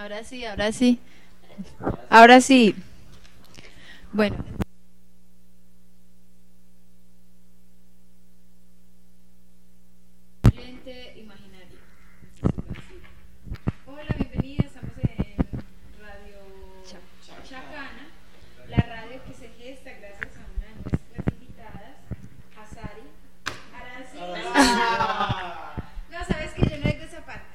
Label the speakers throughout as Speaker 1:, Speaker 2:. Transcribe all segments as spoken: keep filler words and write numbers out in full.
Speaker 1: Ahora sí, ahora sí. Ahora sí. Bueno. Oyente imaginario. Hola, bienvenida. Estamos en Radio Chacana, la radio que se gesta gracias a una de nuestras invitadas, a Sari. Ahora sí. No, sabes que yo no digo esa parte.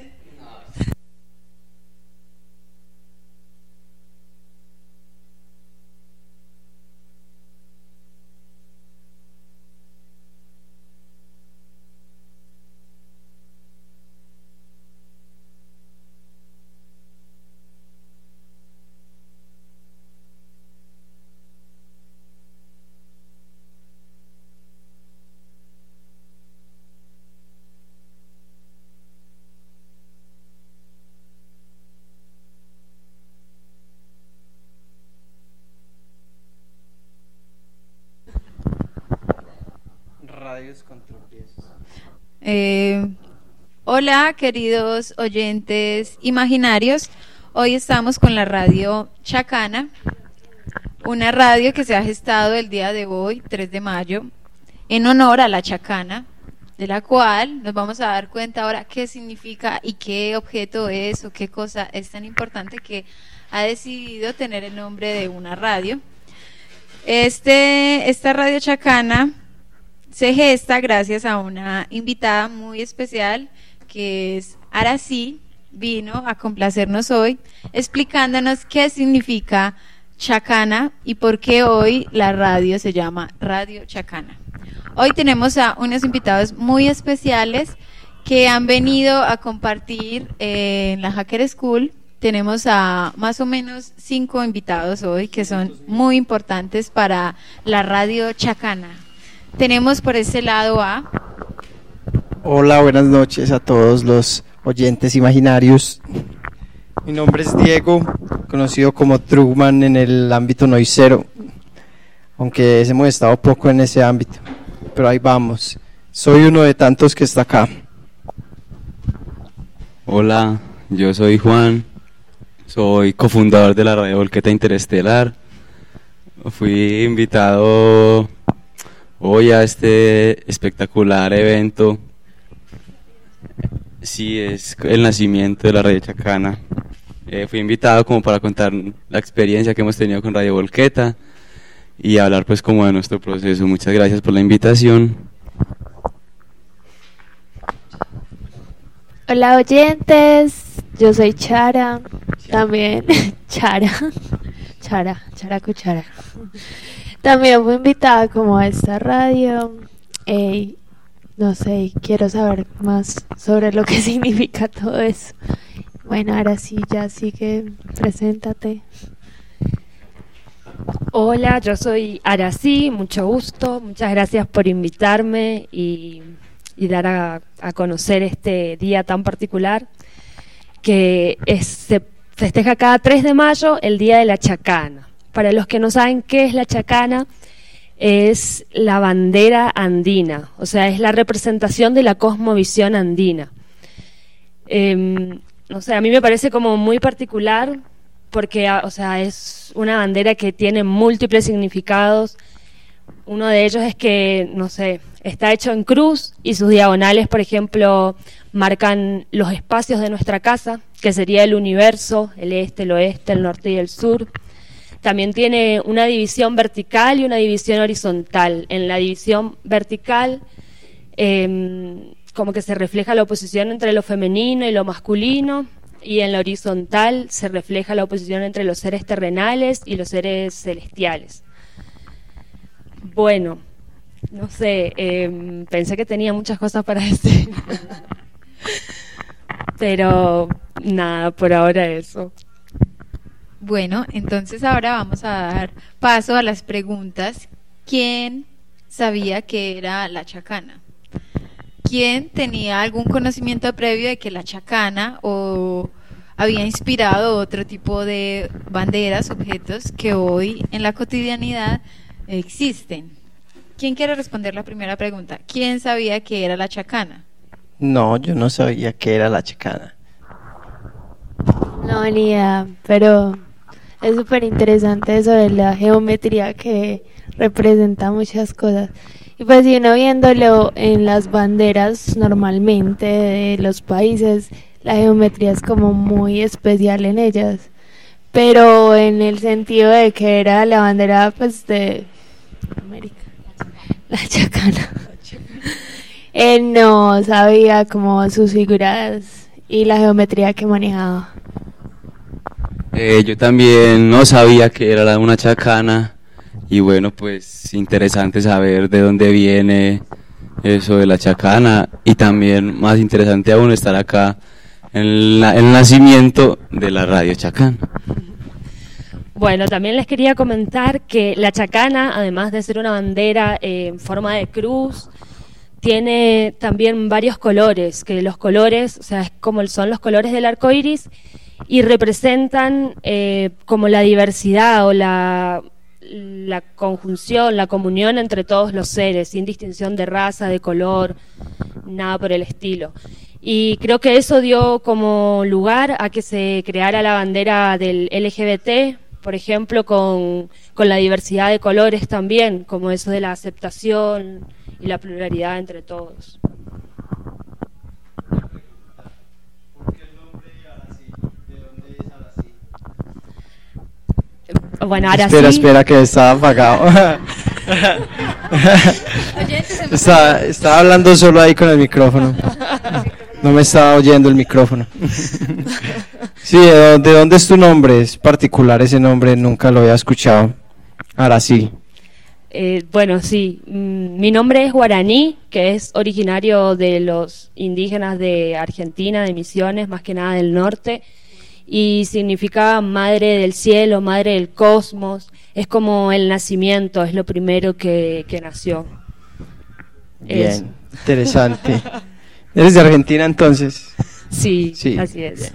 Speaker 2: Radios con tropiezos.
Speaker 1: Eh, hola, queridos oyentes imaginarios. Hoy estamos con la radio Chacana, una radio que se ha gestado el día de hoy, tres de mayo, en honor a la Chacana, de la cual nos vamos a dar cuenta ahora qué significa y qué objeto es o qué cosa es tan importante que ha decidido tener el nombre de una radio. Este, esta radio Chacana se gesta gracias a una invitada muy especial que es Arací. Vino a complacernos hoy explicándonos qué significa Chacana y por qué hoy la radio se llama Radio Chacana. Hoy tenemos a unos invitados muy especiales que han venido a compartir eh, en la Hacker School. Tenemos a más o menos cinco invitados hoy que son muy importantes para la Radio Chacana. Tenemos por este lado a...
Speaker 2: Hola, buenas noches a todos los oyentes imaginarios. Mi nombre es Diego, conocido como Truman en el ámbito noisero, aunque hemos estado poco en ese ámbito, pero ahí vamos. Soy uno de tantos que está acá.
Speaker 3: Hola, yo soy Juan, soy cofundador de la Radio Volqueta Interestelar. Fui invitado hoy a este espectacular evento. Sí, es el nacimiento de la Radio Chacana. Eh, fui invitado como para contar la experiencia que hemos tenido con Radio Volqueta y hablar pues como de nuestro proceso. Muchas gracias por la invitación.
Speaker 4: Hola oyentes, yo soy Chara, también Chara, Chara, Chara Cuchara. También fui invitada como a esta radio. Eh, no sé, quiero saber más sobre lo que significa todo eso. Bueno, ahora sí, ya sigue, preséntate.
Speaker 5: Hola, yo soy Arací, mucho gusto, muchas gracias por invitarme y, y dar a, a conocer este día tan particular que es, se festeja cada tres de mayo, el Día de la Chacana. Para los que no saben qué es la Chacana, es la bandera andina, o sea, es la representación de la cosmovisión andina. Eh, no sé, a mí me parece como muy particular porque, o sea, es una bandera que tiene múltiples significados. Uno de ellos es que, no sé, está hecho en cruz y sus diagonales, por ejemplo, marcan los espacios de nuestra casa, que sería el universo, el este, el oeste, el norte y el sur. También tiene una división vertical y una división horizontal. En la división vertical, eh, como que se refleja la oposición entre lo femenino y lo masculino, y en la horizontal se refleja la oposición entre los seres terrenales y los seres celestiales. Bueno, no sé, eh, pensé que tenía muchas cosas para decir, pero nada, por ahora eso.
Speaker 1: Bueno, entonces ahora vamos a dar paso a las preguntas. ¿Quién sabía que era la Chacana? ¿Quién tenía algún conocimiento previo de que la Chacana o había inspirado otro tipo de banderas, objetos que hoy en la cotidianidad existen? ¿Quién quiere responder la primera pregunta? ¿Quién sabía que era la Chacana?
Speaker 2: No, yo no sabía que era la Chacana.
Speaker 4: No, ni idea, pero es súper interesante eso de la geometría que representa muchas cosas. Y pues si uno viéndolo en las banderas normalmente de los países, la geometría es como muy especial en ellas, pero en el sentido de que era la bandera pues de América, la chacana. Él no sabía como sus figuras y la geometría que manejaba.
Speaker 3: Eh, yo también no sabía que era una chacana y bueno, pues interesante saber de dónde viene eso de la chacana y también más interesante aún estar acá en la, el nacimiento de la radio chacana.
Speaker 5: Bueno, también les quería comentar que la chacana, además de ser una bandera eh, en forma de cruz, tiene también varios colores, que los colores, o sea, es como son los colores del arco iris y representan eh, como la diversidad o la, la conjunción, la comunión entre todos los seres, sin distinción de raza, de color, nada por el estilo. Y creo que eso dio como lugar a que se creara la bandera del L G B T, por ejemplo, con, con la diversidad de colores también, como eso de la aceptación y la pluralidad entre todos.
Speaker 2: ¿Por qué el nombre Arasí? ¿De dónde es Arasí?
Speaker 5: Bueno, ahora
Speaker 2: espera,
Speaker 5: sí.
Speaker 2: espera, que estaba apagado. estaba, estaba hablando solo ahí con el micrófono. No me estaba oyendo el micrófono. Sí, ¿de dónde, de dónde es tu nombre? Es particular ese nombre, nunca lo había escuchado. Arasí.
Speaker 5: Eh, bueno, sí, mm, mi nombre es Guaraní, que es originario de los indígenas de Argentina, de Misiones, más que nada del norte, y significa madre del cielo, madre del cosmos, es como el nacimiento, es lo primero que, que nació.
Speaker 2: Bien,
Speaker 5: Eso.
Speaker 2: interesante. ¿Eres de Argentina entonces?
Speaker 5: Sí,
Speaker 2: Sí.
Speaker 5: así es.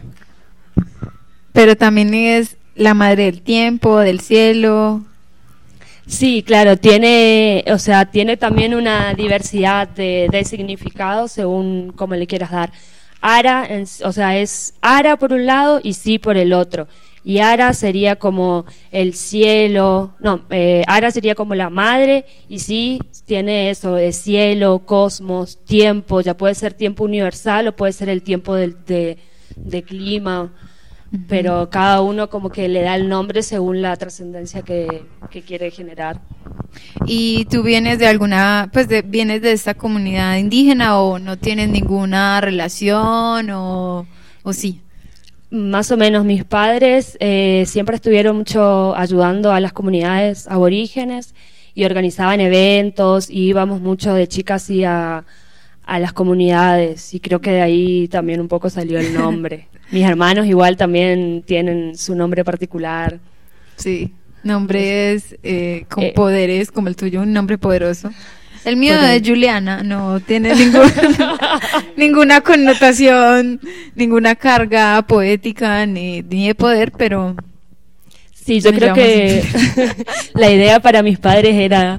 Speaker 1: Pero también es la madre del tiempo, del cielo.
Speaker 5: Sí, claro, tiene, o sea, tiene también una diversidad de, de significados según como le quieras dar. Ara, en- o sea, es Ara por un lado y sí por el otro. Y Ara sería como el cielo, no, eh, Ara sería como la madre y sí tiene eso de cielo, cosmos, tiempo, ya puede ser tiempo universal o puede ser el tiempo del, de, de clima, pero cada uno como que le da el nombre según la trascendencia que, que quiere generar.
Speaker 1: ¿Y tú vienes de alguna, pues de, vienes de esta comunidad indígena o no tienes ninguna relación o, o sí?
Speaker 5: Más o menos mis padres eh, siempre estuvieron mucho ayudando a las comunidades aborígenes y organizaban eventos y íbamos mucho de chicas y a, a las comunidades y creo que de ahí también un poco salió el nombre. Mis hermanos igual también tienen su nombre particular.
Speaker 1: Sí, nombres eh, con
Speaker 5: Eh.
Speaker 1: poderes como el tuyo, un nombre poderoso. El mío
Speaker 5: Pero-
Speaker 1: es Juliana, no tiene ningún, ninguna connotación, ninguna carga poética ni, ni de poder, pero
Speaker 5: Sí, yo
Speaker 1: Me
Speaker 5: creo
Speaker 1: llamo
Speaker 5: que la idea para mis padres era,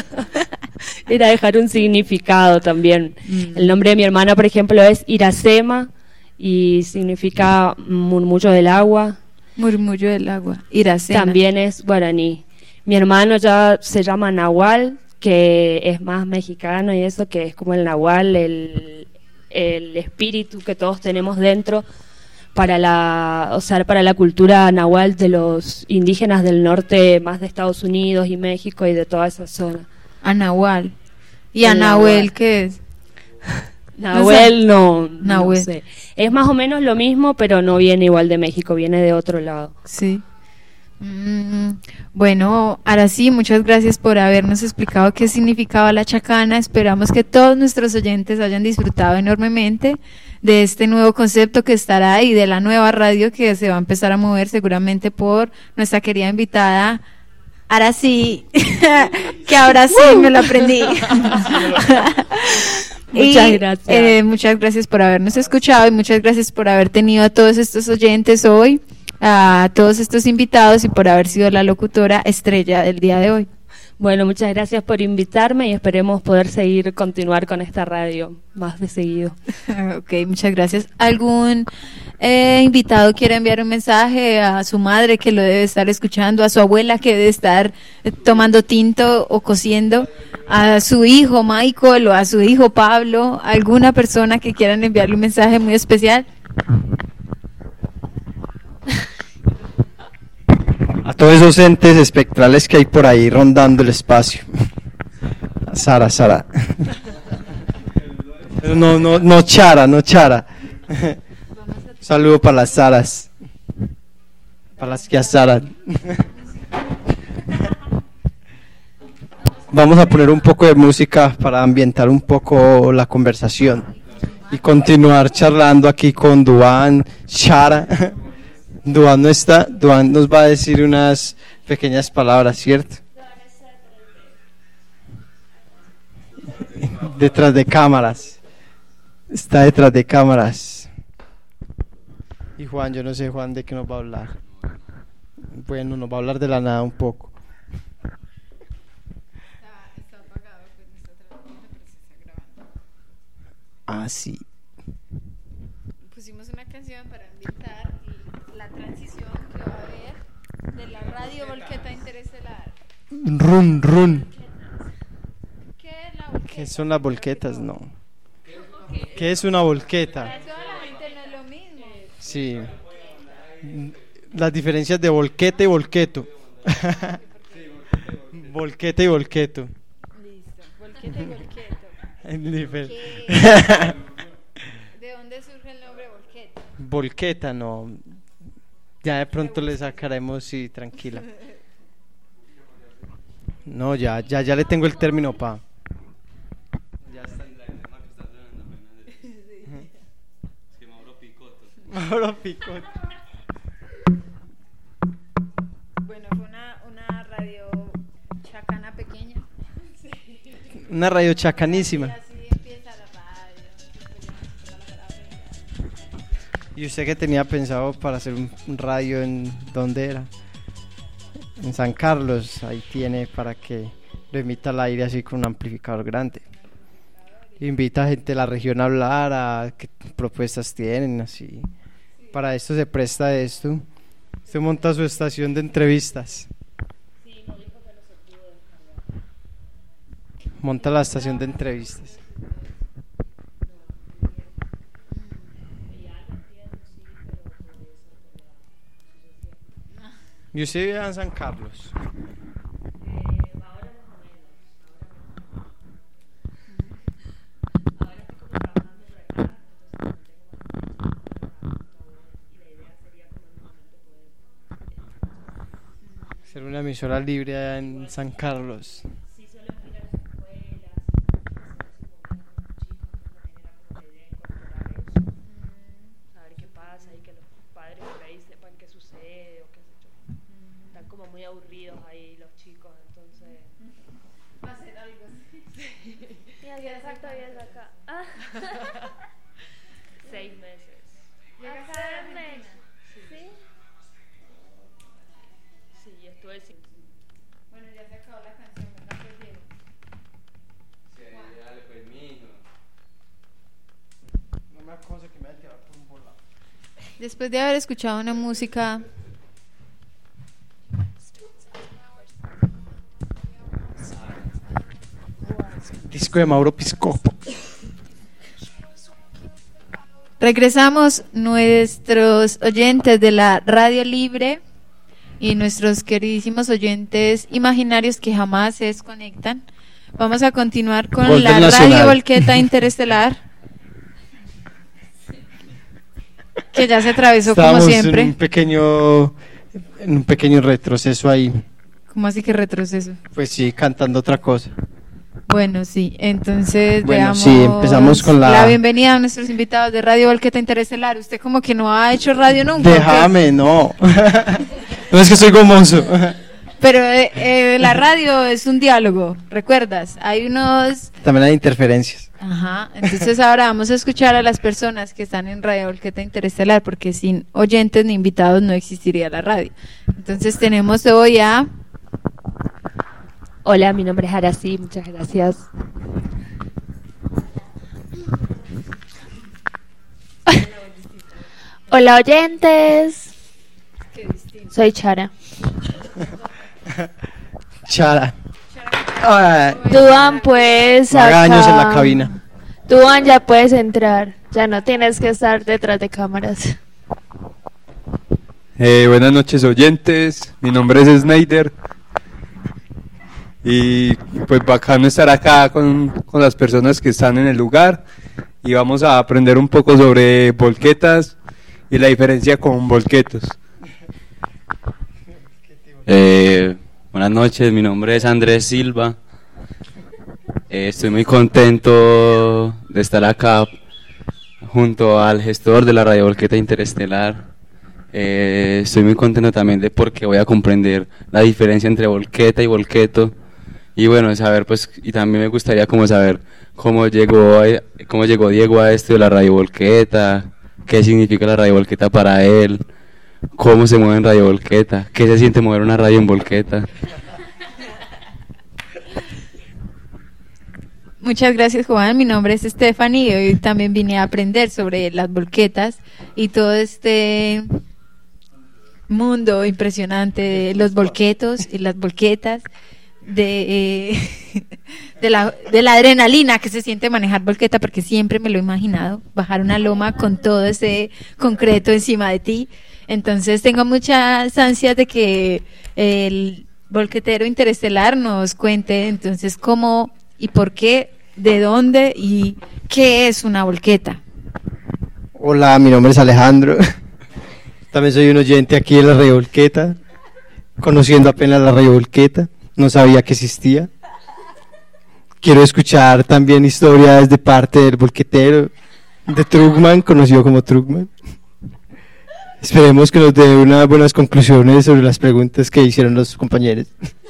Speaker 5: era dejar un significado también.
Speaker 1: Mm.
Speaker 5: El nombre de mi hermana, por ejemplo, es Iracema y significa murmullo del agua.
Speaker 1: murmullo del agua, Iracema.
Speaker 5: También es guaraní. Mi hermano ya se llama Nahual, que es más mexicano y eso, que es como el Nahual, el, el espíritu que todos tenemos dentro para la, o sea, para la cultura nahual de los indígenas del norte, más de Estados Unidos y México y de toda esa zona.
Speaker 1: A Nahual. ¿Y
Speaker 5: El
Speaker 1: a
Speaker 5: Nahual.
Speaker 1: Nahuel qué es?
Speaker 5: Nahuel no, no
Speaker 1: Nahuel.
Speaker 5: sé. Es más o menos lo mismo, pero no viene igual de México, viene de otro lado.
Speaker 1: Sí. Mm, bueno, ahora sí, muchas gracias por habernos explicado qué significaba la chacana. Esperamos que todos nuestros oyentes hayan disfrutado enormemente de este nuevo concepto que estará y de la nueva radio que se va a empezar a mover seguramente por nuestra querida invitada. Ahora sí, que ahora sí me lo aprendí.
Speaker 5: Muchas
Speaker 1: Y,
Speaker 5: gracias.
Speaker 1: eh, muchas gracias por habernos escuchado y muchas gracias por haber tenido a todos estos oyentes hoy, a todos estos invitados y por haber sido la locutora estrella del día de hoy.
Speaker 5: Bueno, muchas gracias por invitarme y esperemos poder seguir, continuar con esta radio más de seguido.
Speaker 1: Ok, muchas gracias. ¿Algún eh, invitado quiere enviar un mensaje a su madre que lo debe estar escuchando, a su abuela que debe estar eh, tomando tinto o cociendo, a su hijo Michael o a su hijo Pablo, alguna persona que quieran enviarle un mensaje muy especial?
Speaker 2: A todos esos entes espectrales que hay por ahí rondando el espacio. Sara, Sara. No, no, no Chara, no Chara. Un saludo para las Saras. Para las que asaran. Vamos a poner un poco de música para ambientar un poco la conversación y continuar charlando aquí con Duan, Chara. Duan no está, Duan nos va a decir unas pequeñas palabras, ¿cierto? Detrás de cámaras. Está detrás de cámaras. Y Juan, yo no sé Juan de qué nos va a hablar. Bueno, nos va a hablar de la nada un poco.
Speaker 1: Está apagado, pues no está transmitiendo, pero se está grabando.
Speaker 2: Ah, sí.
Speaker 1: Pusimos una canción para ambientar la transición que va a haber de la radio Volqueta Interestelar.
Speaker 2: Run, run.
Speaker 1: ¿Qué es la volqueta?
Speaker 2: ¿Qué son las volquetas? No. ¿Qué es una volqueta?
Speaker 1: Para toda la gente no es lo mismo.
Speaker 2: Sí. Las diferencias de volqueta y volqueto. Volqueta y volqueto.
Speaker 1: Listo, volqueta y volqueto.
Speaker 2: Difer-
Speaker 1: ¿Qué- ¿De dónde surge el nombre volqueta?
Speaker 2: Volqueta, no. Ya de pronto le sacaremos, sí, tranquila. No, ya, ya, ya le tengo el término, pa. Mauro Picotto.
Speaker 1: Bueno, fue una, una radio chacana pequeña.
Speaker 2: Una radio chacanísima.
Speaker 1: Y así empieza la radio.
Speaker 2: ¿Y usted qué tenía pensado para hacer un un radio en dónde era? En San Carlos, ahí tiene para que lo emita al aire así con un amplificador grande. Invita a gente de la región a hablar, a qué propuestas tienen, así. Para esto se presta esto. Usted monta su estación de entrevistas. Monta la estación de entrevistas. ¿Y usted vive en San Carlos? Ser una emisora libre allá en San Carlos.
Speaker 5: A ver qué pasa y que los padres por ahí sepan qué sucede o qué sé yo. Están como muy aburridos ahí los chicos, entonces...
Speaker 1: Va a ser algo así.
Speaker 4: Y así exacto, y es acá. Ah,
Speaker 5: Seis meses.
Speaker 1: ¿Llegaste a Argentina?
Speaker 4: ¿sí?
Speaker 5: Sí, estuve sin...
Speaker 1: Bueno, ya se acabó la canción, ¿verdad? Pues Diego.
Speaker 2: No me acuerdo que me haya tirado por un volado.
Speaker 1: Después de haber escuchado una música
Speaker 2: Disco de Mauro Piscopo.
Speaker 1: regresamos, nuestros oyentes de la Radio Libre y nuestros queridísimos oyentes imaginarios que jamás se desconectan. Vamos a continuar con
Speaker 2: Gol
Speaker 1: la
Speaker 2: del
Speaker 1: Radio
Speaker 2: Nacional.
Speaker 1: Volqueta Interestelar, que ya se atravesó
Speaker 2: Estábamos
Speaker 1: como
Speaker 2: en un
Speaker 1: siempre.
Speaker 2: pequeño, en un pequeño retroceso ahí.
Speaker 1: ¿Cómo así que retroceso?
Speaker 2: Pues sí, cantando otra cosa.
Speaker 1: Bueno, sí, entonces
Speaker 2: Bueno,
Speaker 1: veamos
Speaker 2: sí, empezamos con la-
Speaker 1: bienvenida a nuestros invitados de Radio Volqueta Interestelar. Usted como que no ha hecho radio nunca, ¿o qué?
Speaker 2: Déjame, no. No es que soy gomoso.
Speaker 1: Pero eh, eh, la radio es un diálogo, ¿recuerdas? Hay unos...
Speaker 2: También hay interferencias.
Speaker 1: Ajá, entonces ahora vamos a escuchar a las personas que están en Radio Volqueta Interestelar, porque sin oyentes ni invitados no existiría la radio. Entonces tenemos hoy a
Speaker 5: Hola, mi nombre es Arací, muchas gracias.
Speaker 4: Hola oyentes, soy Chara.
Speaker 2: Chara. Ah,
Speaker 4: Duan, pues
Speaker 2: Magaños
Speaker 4: acá.
Speaker 2: en la cabina.
Speaker 4: Duan, ya puedes entrar, ya no tienes que estar detrás de cámaras.
Speaker 6: Eh, buenas noches oyentes, mi nombre es Snyder y pues bacano estar acá con, con las personas que están en el lugar y vamos a aprender un poco sobre volquetas y la diferencia con volquetos.
Speaker 3: Eh, buenas noches, mi nombre es Andrés Silva. Eh, estoy muy contento de estar acá junto al gestor de la Radio Volqueta Interestelar. Eh, estoy muy contento también de porque voy a comprender la diferencia entre volqueta y volqueto. Y bueno, saber pues, y también me gustaría como saber cómo llegó, a- cómo llegó Diego a esto de la Radio Volqueta, qué significa la Radio Volqueta para él, cómo se mueve en Radio Volqueta, qué se siente mover una radio en volqueta.
Speaker 1: Muchas gracias, Juan. Mi nombre es Stephanie y hoy también vine a aprender sobre las volquetas y todo este mundo impresionante de los volquetos y las volquetas, de, eh, de, la, de la adrenalina que se siente manejar volqueta, porque siempre me lo he imaginado, bajar una loma con todo ese concreto encima de ti. Entonces tengo muchas ansias de que el volquetero interestelar nos cuente entonces cómo y por qué, de dónde y qué es una volqueta.
Speaker 2: Hola, mi nombre es Alejandro. También soy un oyente aquí de la Radio Volqueta, conociendo apenas la Radio Volqueta, no sabía que existía. Quiero escuchar también historias de parte del volquetero, de Trugman, conocido como Trugman. Esperemos que nos dé unas buenas conclusiones sobre las preguntas que hicieron los compañeros.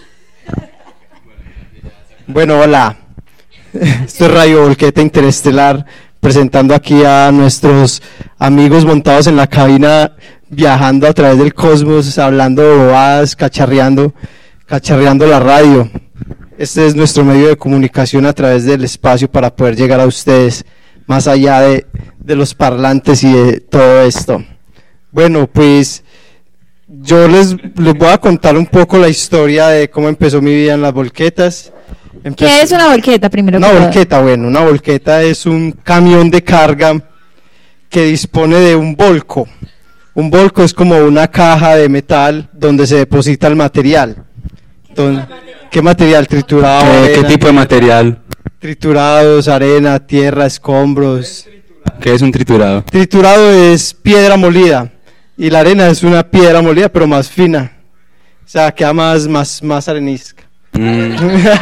Speaker 2: Bueno, hola. Esto es Radio Volqueta Interestelar, presentando aquí a nuestros amigos montados en la cabina, viajando a través del cosmos, hablando bobadas, cacharreando, cacharreando la radio. Este es nuestro medio de comunicación a través del espacio para poder llegar a ustedes, más allá de, de los parlantes y de todo esto. Bueno, pues yo les, les voy a contar un poco la historia de cómo empezó mi vida en las volquetas. Empezó-
Speaker 1: ¿Qué es una volqueta primero?
Speaker 2: Una
Speaker 1: que todo?
Speaker 2: volqueta, bueno, una volqueta es un camión de carga que dispone de un volco. Un volco es como una caja de metal donde se deposita el material. Don- ¿Qué material? Triturado.
Speaker 3: ¿Qué, qué
Speaker 2: arena,
Speaker 3: tipo de material?
Speaker 2: Triturados, arena, tierra, escombros.
Speaker 3: ¿Qué es un triturado?
Speaker 2: Triturado es piedra molida y la arena es una piedra molida pero más fina. O sea, queda más, más, más arenisca.
Speaker 3: Mm,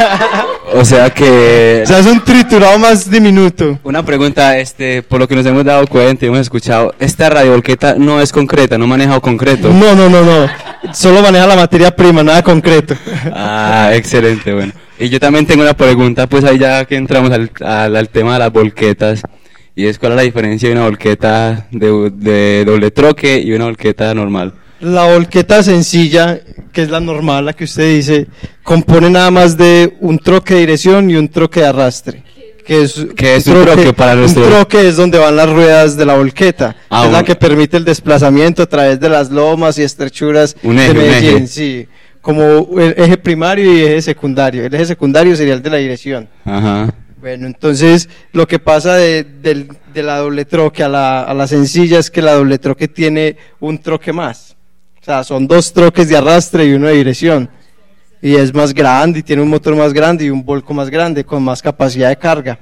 Speaker 3: o sea que...
Speaker 2: O sea, es un triturado más diminuto.
Speaker 3: Una pregunta, este, por lo que nos hemos dado cuenta y hemos escuchado, esta Radio Volqueta no es concreta, no maneja concreto.
Speaker 2: No, no, no, no. Solo maneja la materia prima, nada concreto.
Speaker 3: Ah, excelente, bueno. Y yo también tengo una pregunta, pues ahí ya que entramos al, al, al tema de las volquetas, y es cuál es la diferencia de una volqueta de, de doble troque y una volqueta normal.
Speaker 2: La volqueta sencilla, que es la normal, la que usted dice, compone nada más de un troque de dirección y un troque de arrastre. Que es,
Speaker 3: ¿Qué es un troque para nuestro-
Speaker 2: Un troque es donde van las ruedas de la volqueta.
Speaker 3: Ah,
Speaker 2: es la
Speaker 3: un-
Speaker 2: que permite el desplazamiento a través de las lomas y estrechuras
Speaker 3: Un eje,
Speaker 2: de
Speaker 3: un
Speaker 2: Medellín.
Speaker 3: eje.
Speaker 2: Sí, como el eje primario y eje secundario. El eje secundario sería el de la dirección.
Speaker 3: Ajá.
Speaker 2: Bueno, entonces lo que pasa de, del- de la doble troque a la, a la sencilla es que la doble troque tiene un troque más. O sea, son dos troques de arrastre y uno de dirección. Y es más grande y tiene un motor más grande y un volco más grande con más capacidad de carga.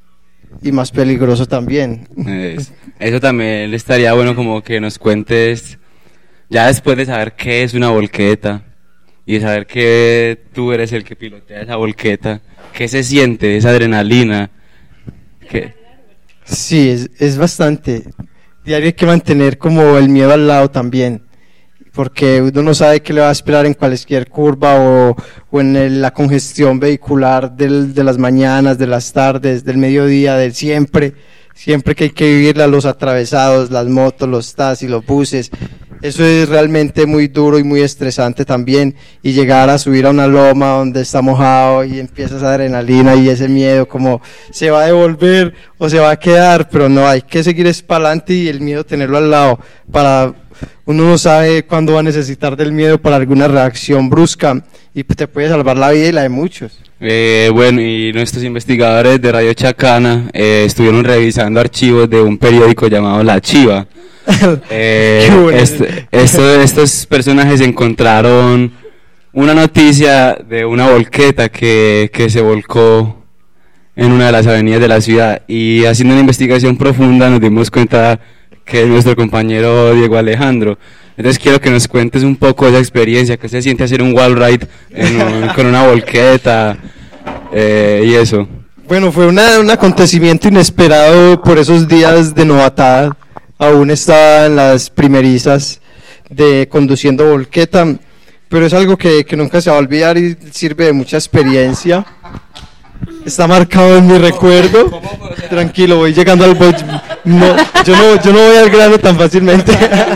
Speaker 2: Y más peligroso también.
Speaker 3: Es- eso también estaría bueno como que nos cuentes, ya después de saber qué es una volqueta y de saber que tú eres el que pilotea esa volqueta, qué se siente, esa adrenalina, ¿qué?
Speaker 2: Sí, es, es bastante. Diario hay que mantener como el miedo al lado también. Porque uno no sabe qué le va a esperar en cualquier curva o, o en el- la congestión vehicular del, de las mañanas, de las tardes, del mediodía, del siempre. Siempre que hay que vivirla, los atravesados, las motos, los taxis, los buses. Eso es realmente muy duro y muy estresante también, y llegar a subir a una loma donde está mojado y empieza esa adrenalina y ese miedo como se va a devolver o se va a quedar, pero no, hay que seguir es para adelante y el miedo tenerlo al lado, para uno no sabe cuándo va a necesitar del miedo para alguna reacción brusca y te puede salvar la vida y la de muchos.
Speaker 3: Eh, bueno, y nuestros investigadores de Radio Chacana eh, estuvieron revisando archivos de un periódico llamado La Chiva. Eh,
Speaker 2: bueno.
Speaker 3: este, esto- estos personajes encontraron una noticia de una volqueta que, que se volcó en una de las avenidas de la ciudad, y haciendo una investigación profunda nos dimos cuenta que es nuestro compañero Diego Alejandro. Entonces quiero que nos cuentes un poco de esa experiencia, que se siente hacer un wall ride en un- con una volqueta eh, y eso.
Speaker 2: Bueno, fue una, un acontecimiento inesperado por esos días de novatada. Aún estaba en las primerizas de conduciendo volqueta, pero es algo que, que nunca se va a olvidar y sirve de mucha experiencia. Está marcado en mi recuerdo. Tranquilo, voy llegando al... voy- no, yo, no, yo no voy al grano tan fácilmente.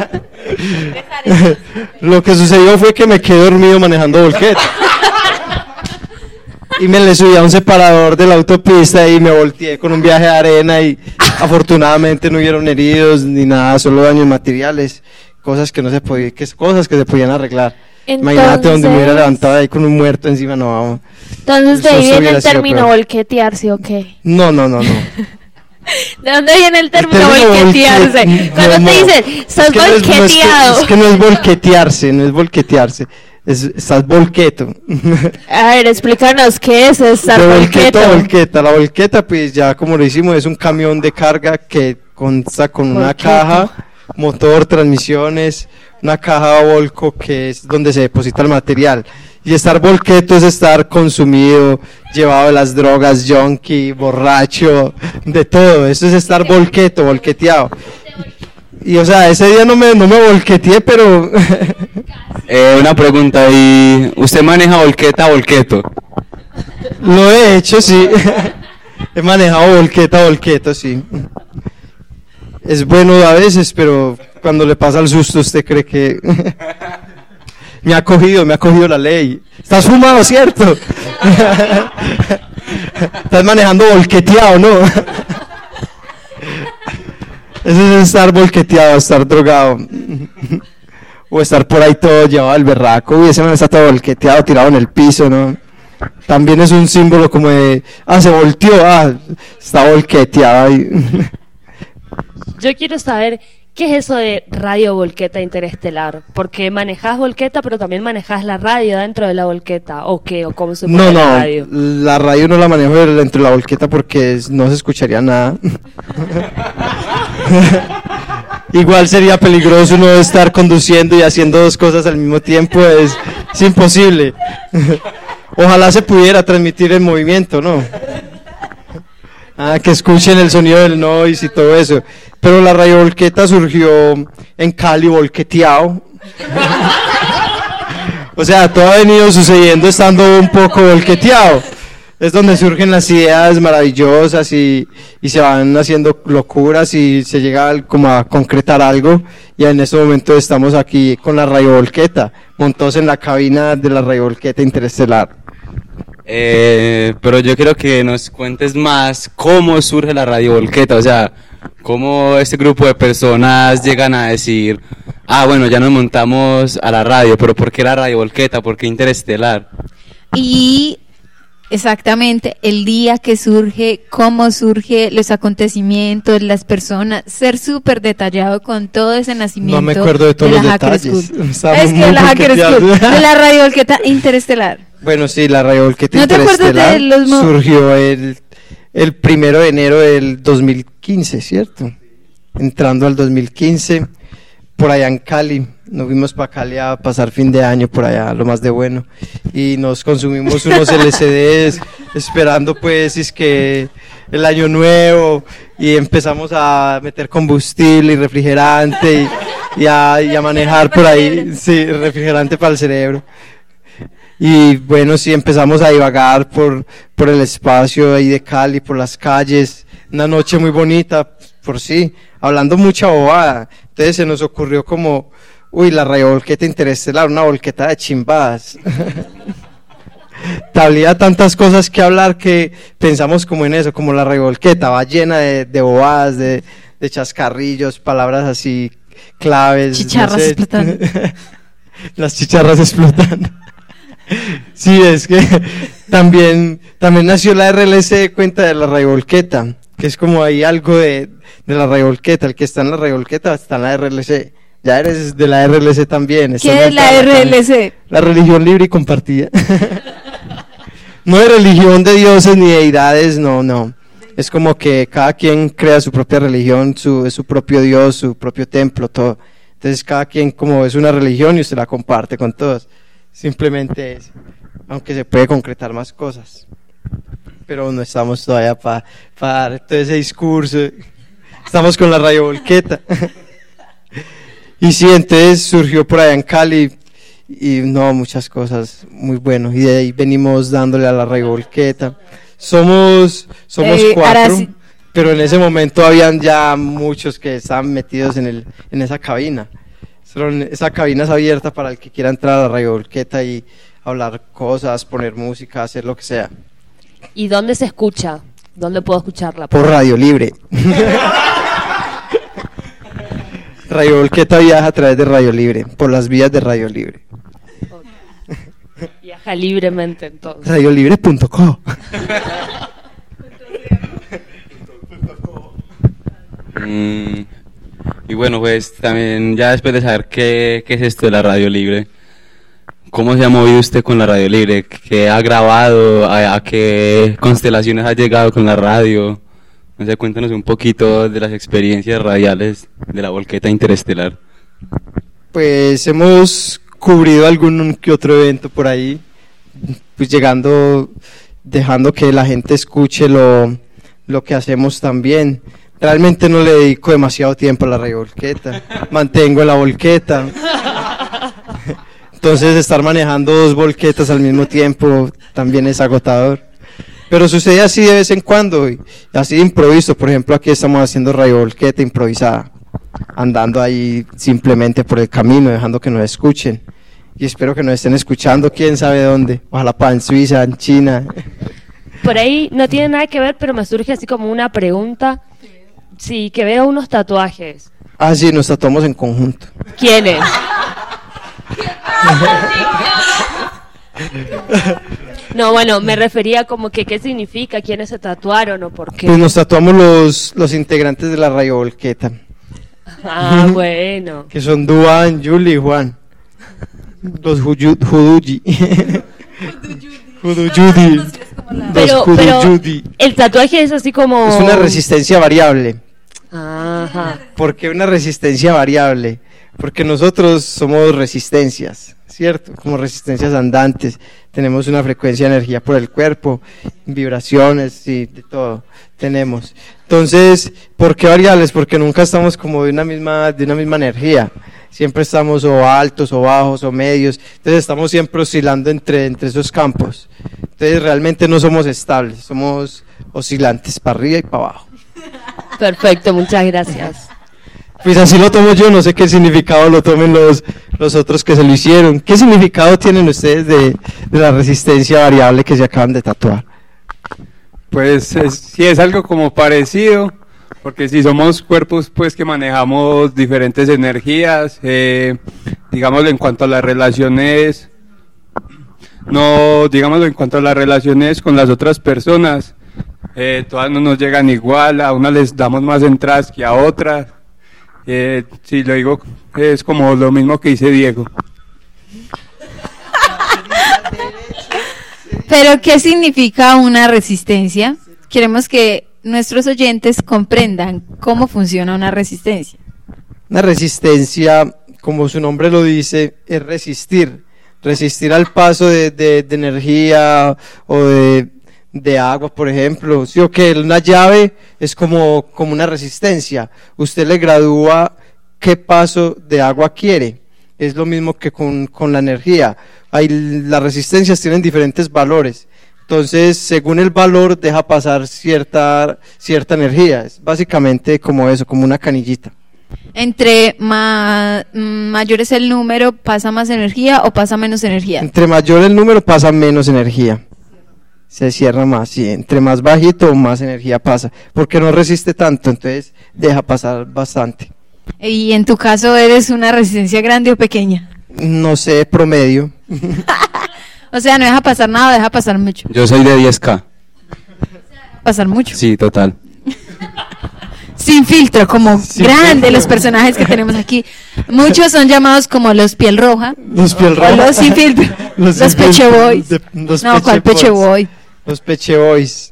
Speaker 2: Lo que sucedió fue que me quedé dormido manejando volqueta. Y me le subí a un separador de la autopista y me volteé con un viaje de arena y afortunadamente no hubieron heridos ni nada, solo daños materiales, cosas que no se podían, que cosas que se podían arreglar. Imagínate donde me hubiera
Speaker 4: Entonces-
Speaker 2: levantado ahí con un muerto encima, no vamos.
Speaker 4: Entonces, ¿de
Speaker 2: Eso
Speaker 4: ahí viene
Speaker 2: hubiera
Speaker 4: el
Speaker 2: sido
Speaker 4: término
Speaker 2: peor.
Speaker 4: volquetearse o qué?
Speaker 2: No, no, no, no.
Speaker 4: ¿De dónde viene el término
Speaker 2: término
Speaker 4: volquetearse?
Speaker 2: volque-
Speaker 4: Cuando
Speaker 2: no,
Speaker 4: te
Speaker 2: no.
Speaker 4: dicen, estás
Speaker 2: Es que no es- no es que-
Speaker 4: volqueteado.
Speaker 2: Es que no es volquetearse, no es volquetearse, es, estás volqueto.
Speaker 4: A ver, explícanos qué es estar
Speaker 2: De volqueto
Speaker 4: volqueto.
Speaker 2: a volqueta. La volqueta, pues ya como lo hicimos, es un camión de carga que consta con una
Speaker 4: Volqueto.
Speaker 2: caja, motor, transmisiones, una caja volco que es donde se deposita el material. Y estar volqueto es estar consumido, llevado de las drogas, junkie, borracho, de todo. Eso es estar volqueto, volqueteado. Y o sea, ese día no me, no me volqueteé, pero
Speaker 3: Eh, una pregunta, ¿y usted maneja volqueta o volqueto?
Speaker 2: lo he hecho, sí. He manejado volqueta, volqueto, sí. Es bueno a veces, pero cuando le pasa el susto usted cree que... me ha cogido, me ha cogido la ley. Estás fumado, ¿cierto? Estás manejando volqueteado, ¿no? Eso es estar volqueteado, estar drogado. O estar por ahí todo llevado al berraco. Uy, ese man está todo volqueteado, tirado en el piso, ¿no? También es un símbolo como de, ah, se volteó, ah, está volqueteado ahí.
Speaker 5: Yo quiero saber qué es eso de radio volqueta interestelar, porque manejás volqueta, pero también manejás la radio dentro de la volqueta, o qué, o cómo se
Speaker 2: No,
Speaker 5: pone la
Speaker 2: no,
Speaker 5: radio.
Speaker 2: la radio no la manejo dentro de la volqueta porque es- no se escucharía nada. Igual sería peligroso uno estar conduciendo y haciendo dos cosas al mismo tiempo, es, es imposible. Ojalá se pudiera transmitir el movimiento, ¿no? Ah, que escuchen el sonido del noise y todo eso. Pero la radio volqueta surgió en Cali, volqueteado. O sea, todo ha venido sucediendo estando un poco volqueteado. Es donde surgen las ideas maravillosas y, y se van haciendo locuras y se llega al- como a concretar algo. Y en este momento estamos aquí con la radio volqueta, montados en la cabina de la radio volqueta interestelar.
Speaker 3: Eh, pero yo quiero que nos cuentes más cómo surge la radio volqueta, o sea, cómo este grupo de personas llegan a decir, ah, bueno, ya nos montamos a la radio, pero ¿por qué la radio volqueta? ¿Por qué interestelar?
Speaker 1: Y exactamente el día que surge, cómo surge, los acontecimientos, las personas, ser súper detallado con todo ese nacimiento.
Speaker 2: No me acuerdo de todos
Speaker 1: la
Speaker 2: los
Speaker 1: Hacker
Speaker 2: detalles.
Speaker 1: School.
Speaker 2: Estamos
Speaker 1: Es que
Speaker 2: muy
Speaker 1: la Hacker
Speaker 2: volqueteados.
Speaker 1: School, de la radio volqueta interestelar.
Speaker 2: Bueno, sí, la radio volqueta
Speaker 1: ¿No te acuerdas de
Speaker 2: interestelar
Speaker 1: los mo-
Speaker 2: surgió el, el primero de enero del dos mil quince, ¿cierto? Entrando al dos mil quince, por allá en Cali, nos fuimos para Cali a pasar fin de año por allá, lo más de bueno, y nos consumimos unos L C Ds esperando pues es que el año nuevo, y empezamos a meter combustible y refrigerante y, y a, y a manejar por ahí, sí, refrigerante para el cerebro. Y bueno, sí, empezamos a divagar por, por el espacio ahí de Cali, por las calles, una noche muy bonita, por sí, hablando mucha bobada. Entonces se nos ocurrió como Uy, la radiovolqueta interestelar, una volqueta de chimbadas. Había tantas cosas que hablar que pensamos como en eso, como la radiovolqueta, va llena de, de bobadas, de, de chascarrillos, palabras así, claves.
Speaker 1: Chicharras
Speaker 2: no sé.
Speaker 1: explotando.
Speaker 2: Las chicharras explotando. Sí, es que también, también nació la R L C de cuenta de la radiovolqueta, que es como hay algo de, de la radiovolqueta, el que está en la radiovolqueta está en la R L C. Ya eres de la R L C también.
Speaker 1: ¿Qué es la R L C?
Speaker 2: La religión libre y compartida. No de religión de dioses ni deidades, no, no. Es como que cada quien crea su propia religión, su, es su propio Dios, su propio templo, todo. Entonces cada quien como es una religión y usted la comparte con todos. Simplemente es, aunque se puede concretar más cosas. Pero no estamos todavía para pa dar todo ese discurso. Estamos con la radiovolqueta. Y sí, entonces surgió por allá en Cali y no, muchas cosas muy bueno. Y de ahí venimos dándole a la radiovolqueta. Somos, somos
Speaker 1: Eh,
Speaker 2: cuatro,
Speaker 1: Arasi-
Speaker 2: pero en ese momento habían ya muchos que estaban metidos en, el, en esa cabina. Son- esa cabina es abierta para el que quiera entrar a la radiovolqueta y hablar cosas, poner música, hacer lo que sea.
Speaker 5: ¿Y dónde se escucha? ¿Dónde puedo escucharla?
Speaker 2: Por Radio Libre. Radio Volqueta viaja a través de Radio Libre, por las vías de Radio Libre.
Speaker 5: Viaja libremente entonces.
Speaker 2: radiolibre punto co.
Speaker 3: Mm, y bueno, pues también ya después de saber qué, qué es esto de la radio libre, ¿cómo se ha movido usted con la radio libre? ¿Qué ha grabado? ¿A, a qué constelaciones ha llegado con la radio? No sé, cuéntanos un poquito de las experiencias radiales de la volqueta interestelar.
Speaker 2: Pues hemos cubrido algún que otro evento por ahí, pues llegando, dejando que la gente escuche lo, lo que hacemos también. Realmente no le dedico demasiado tiempo a la radio volqueta, mantengo la volqueta. Entonces estar manejando dos volquetas al mismo tiempo también es agotador. Pero sucede así de vez en cuando, y así de improviso. Por ejemplo, aquí estamos haciendo radio volqueta improvisada, andando ahí simplemente por el camino, dejando que nos escuchen. Y espero que nos estén escuchando, quién sabe dónde. Ojalá para en Suiza, en China.
Speaker 5: Por ahí no tiene nada que ver, pero me surge así como una pregunta. Sí, que veo unos tatuajes.
Speaker 2: Ah, sí, nos tatuamos en conjunto.
Speaker 5: ¿Quiénes? No, bueno, me refería como que qué significa, quiénes se tatuaron o por qué.
Speaker 2: Pues nos tatuamos los, los integrantes de la radio volqueta,
Speaker 5: Ah, bueno.
Speaker 2: que son Duan, Julie y Juan. Los Juyu- Juduyi. Juduyudi. Los
Speaker 5: Pero, pero
Speaker 2: Juduyudi.
Speaker 5: el tatuaje es así como...
Speaker 2: Es una resistencia variable.
Speaker 5: Ajá.
Speaker 2: ¿Por qué una resistencia variable? Porque nosotros somos resistencias, ¿cierto? Como resistencias andantes. Tenemos una frecuencia de energía por el cuerpo, vibraciones y de todo tenemos. Entonces, ¿por qué variables? Porque nunca estamos como de una misma, de una misma energía. Siempre estamos o altos o bajos o medios. Entonces estamos siempre oscilando entre, entre esos campos. Entonces realmente no somos estables, somos oscilantes para arriba y para abajo.
Speaker 5: Perfecto, muchas gracias.
Speaker 2: Pues así lo tomo yo, no sé qué significado lo tomen los, los otros que se lo hicieron. ¿Qué significado tienen ustedes de, de la resistencia variable que se acaban de tatuar?
Speaker 6: Pues es, sí es algo como parecido, porque si somos cuerpos pues que manejamos diferentes energías, eh, digámoslo en cuanto a las relaciones, no, digámoslo en cuanto a las relaciones con las otras personas, eh, todas no nos llegan igual, a unas les damos más entradas que a otras. Eh, si lo digo, es como lo mismo que dice Diego.
Speaker 1: Pero, ¿qué significa una resistencia? Queremos que nuestros oyentes comprendan cómo funciona una resistencia.
Speaker 2: Una resistencia, como su nombre lo dice, es resistir. Resistir al paso de, de, de energía o de, de agua, por ejemplo. Sí, o que una llave es como, como una resistencia. Usted le gradúa qué paso de agua quiere. Es lo mismo que con, con la energía. Hay, las resistencias tienen diferentes valores. Entonces, según el valor, deja pasar cierta, cierta energía. Es básicamente como eso, como una canillita.
Speaker 1: Entre ma- mayor es el número, ¿pasa más energía o pasa menos energía?
Speaker 2: Entre mayor el número pasa menos energía. Se cierra más, sí. Entre más bajito más energía pasa. Porque no resiste tanto, entonces deja pasar bastante.
Speaker 1: Y en tu caso, ¿eres una resistencia grande o pequeña?
Speaker 2: No sé, promedio.
Speaker 1: O sea, no deja pasar nada, deja pasar mucho.
Speaker 3: Yo soy de diez K.
Speaker 1: Pasar mucho.
Speaker 3: Sí, total.
Speaker 1: Sin filtro, como
Speaker 2: Sin
Speaker 1: grande
Speaker 2: filtro.
Speaker 1: los personajes que tenemos aquí. Muchos son llamados como los piel roja.
Speaker 2: Los piel roja.
Speaker 1: O los sin filtro. Los,
Speaker 2: sin
Speaker 1: peche
Speaker 2: filtro.
Speaker 1: boys.
Speaker 2: De- los
Speaker 1: No,
Speaker 2: peche
Speaker 1: ¿cuál peche
Speaker 2: boys.
Speaker 1: boy?
Speaker 2: Los peche boys.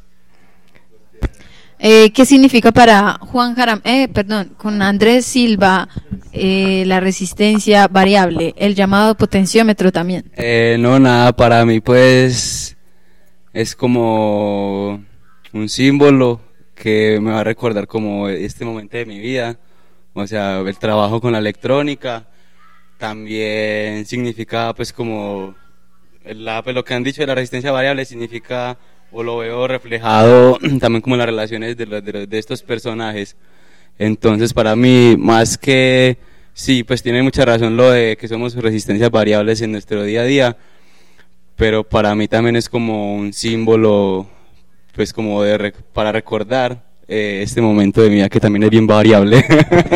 Speaker 1: Eh, ¿Qué significa para Juan Jaram, eh, perdón, con Andrés Silva, eh, la resistencia variable, el llamado potenciómetro también?
Speaker 3: Eh, no, nada, para mí pues es como un símbolo que me va a recordar como este momento de mi vida, o sea, el trabajo con la electrónica. También significa pues como la, pues, lo que han dicho de la resistencia variable significa, o lo veo reflejado también como en las relaciones de, los- de, los- de estos personajes. Entonces para mí, más que, sí, pues tiene mucha razón lo de que somos resistencias variables en nuestro día a día, pero para mí también es como un símbolo, pues como de rec- para recordar eh, este momento de mi vida que también es bien variable.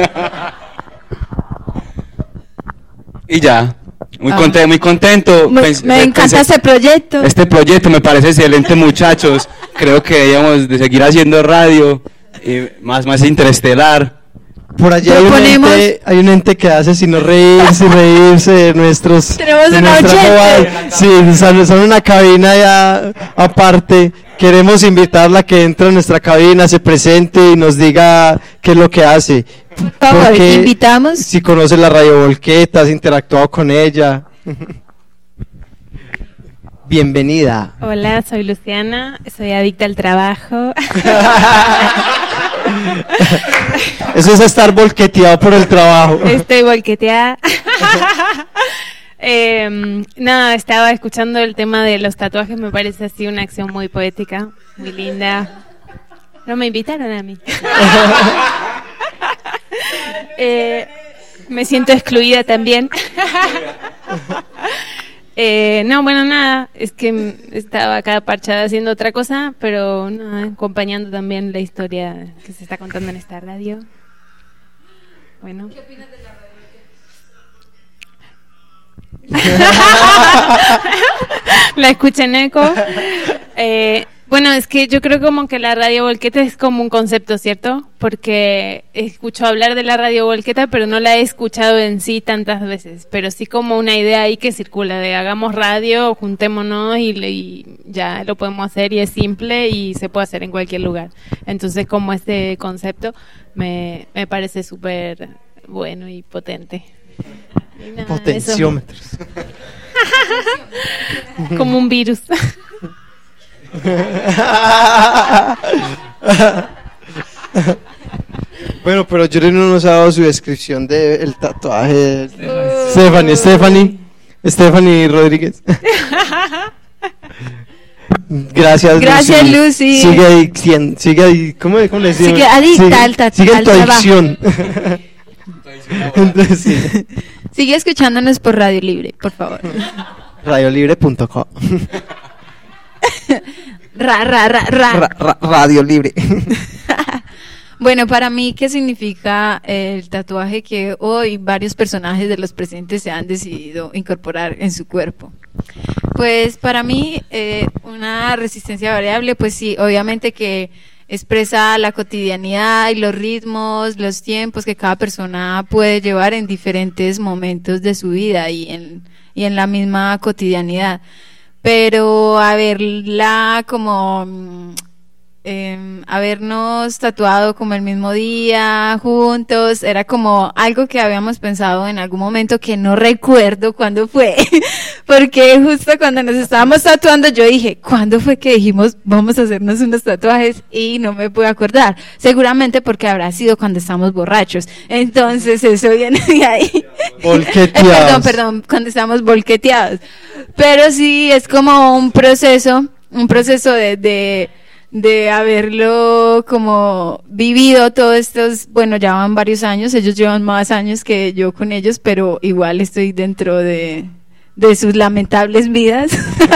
Speaker 3: Y ya, muy
Speaker 1: Ah.
Speaker 3: contento, muy contento.
Speaker 1: Me,
Speaker 3: Pens-
Speaker 1: me encanta
Speaker 3: pensé-
Speaker 1: ese proyecto.
Speaker 3: este proyecto me parece excelente, muchachos. Creo que debíamos de seguir haciendo radio, y más, más interestelar.
Speaker 2: Por allá hay un,
Speaker 1: Proponemos-
Speaker 2: ente, hay un ente que hace sino reírse y reírse de nuestros...
Speaker 1: Tenemos
Speaker 2: de
Speaker 1: un
Speaker 2: nuestra
Speaker 1: oyente.
Speaker 2: bobada. Sí, son, son una cabina ya aparte. Queremos invitarla a que entre a nuestra cabina, se presente y nos diga qué es lo que hace.
Speaker 1: Por favor,
Speaker 2: Porque
Speaker 1: invitamos.
Speaker 2: si conoce la Radio Volqueta, has interactuado con ella. Bienvenida.
Speaker 7: Hola, soy Luciana, soy adicta al trabajo.
Speaker 2: Eso es estar volqueteado por el trabajo.
Speaker 7: Estoy volqueteada. Eh, nada, estaba escuchando el tema de los tatuajes, me parece así una acción muy poética, muy linda. No me invitaron a mí. Eh, me siento excluida también. Eh, no, bueno, nada, es que m- estaba acá parchada haciendo otra cosa, pero nada, acompañando también la historia que se está contando en esta radio. Bueno. ¿Qué opinas de la radio? La escuché en eco. Eh, bueno, es que yo creo como que la radio volqueta es como un concepto, ¿cierto? Porque escucho hablar de la radio volqueta, pero no la he escuchado en sí tantas veces, pero sí como una idea ahí que circula de hagamos radio, juntémonos y, le- y ya lo podemos hacer y es simple y se puede hacer en cualquier lugar. Entonces como este concepto me, me parece súper bueno y potente. Y nada,
Speaker 2: Potenciómetros.
Speaker 7: eso. Como un virus.
Speaker 2: Bueno, pero Yuri no nos ha dado su descripción del tatuaje. Stephanie, Stephanie, Stephanie Rodríguez. Gracias,
Speaker 1: Gracias, Lucy.
Speaker 2: Sigue ahí, cien- sigue ahí, ¿cómo, cómo le decimos?
Speaker 1: Sigue adicta
Speaker 2: Sigue-
Speaker 1: al tatu-
Speaker 2: Sigue en
Speaker 1: al
Speaker 2: tu
Speaker 1: trabajo.
Speaker 2: adicción. Entonces, sí.
Speaker 1: Sigue escuchándonos por Radio Libre, por favor.
Speaker 2: radiolibre punto com.
Speaker 1: Ra, ra, ra, ra.
Speaker 2: Ra- ra- Radio Libre.
Speaker 1: Bueno, para mí, ¿qué significa el tatuaje que hoy varios personajes de los presentes se han decidido incorporar en su cuerpo? Pues para mí, eh, una resistencia variable, pues sí, obviamente que expresa la cotidianidad y los ritmos, los tiempos que cada persona puede llevar en diferentes momentos de su vida y en, y en la misma cotidianidad. Pero a verla como mm, em, habernos tatuado como el mismo día juntos, era como algo que habíamos pensado en algún momento que no recuerdo cuándo fue, porque justo cuando nos estábamos tatuando yo dije, ¿cuándo fue que dijimos vamos a hacernos unos tatuajes? Y no me puedo acordar, seguramente porque habrá sido cuando estamos borrachos, entonces eso viene de ahí.
Speaker 2: Volqueteados.
Speaker 1: Eh, perdón, perdón, cuando estamos volqueteados. Pero sí, es como un proceso, un proceso de, de, de haberlo como vivido todos estos, bueno, ya van varios años, ellos llevan más años que yo con ellos, pero igual estoy dentro de, de sus lamentables vidas.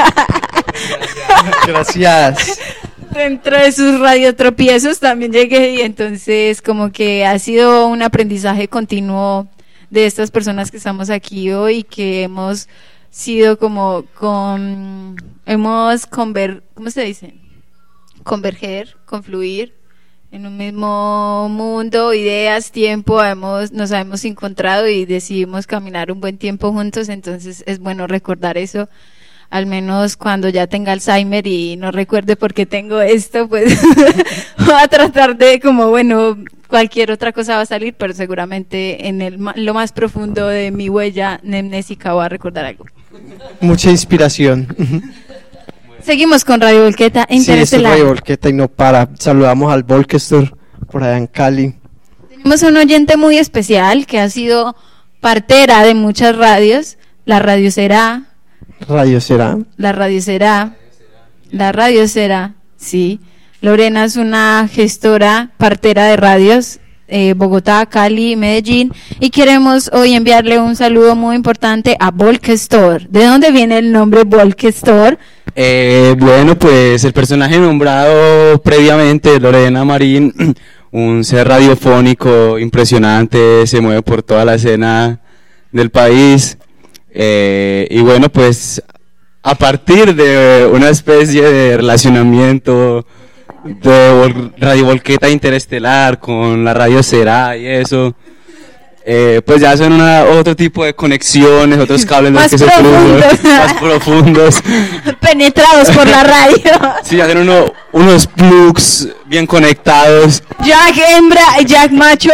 Speaker 2: Gracias.
Speaker 1: Dentro de sus radiotropiezos también llegué, y entonces como que ha sido un aprendizaje continuo de estas personas que estamos aquí hoy, y que hemos sido como con, hemos conver, ¿cómo se dice? Converger, confluir en un mismo mundo, ideas, tiempo, hemos, nos hemos encontrado y decidimos caminar un buen tiempo juntos. Entonces es bueno recordar eso, al menos cuando ya tenga Alzheimer y no recuerde por qué tengo esto, pues voy a tratar de, como bueno, cualquier otra cosa va a salir, pero seguramente en el, lo más profundo de mi huella nemnésica voy a recordar algo.
Speaker 2: Mucha inspiración.
Speaker 1: Seguimos con Radio Volqueta
Speaker 2: Sí, esto es
Speaker 1: Interestelar.
Speaker 2: Radio Volqueta y no para. Saludamos al Volkestor por allá en Cali.
Speaker 1: Tenemos un oyente muy especial que ha sido partera de muchas radios, la Radio Será,
Speaker 2: Radio Será.
Speaker 1: la Radio Será, la Radio Será, sí. Lorena es una gestora partera de radios, eh, Bogotá, Cali, Medellín, y queremos hoy enviarle un saludo muy importante a Volkestor. ¿De dónde viene el nombre Volkestor?
Speaker 3: Eh, bueno, pues el personaje nombrado previamente, Lorena Marín, un ser radiofónico impresionante, se mueve por toda la escena del país, eh, y bueno, pues a partir de una especie de relacionamiento de Vol- Radio Volqueta Interestelar con la Radio Será y eso, eh, pues ya son una, otro tipo de conexiones, otros cables
Speaker 1: Más
Speaker 3: que se cruzan,
Speaker 1: profundos.
Speaker 3: más profundos.
Speaker 1: Penetrados por la radio.
Speaker 3: Sí, hacen uno, unos plugs bien conectados.
Speaker 1: Jack hembra y Jack macho.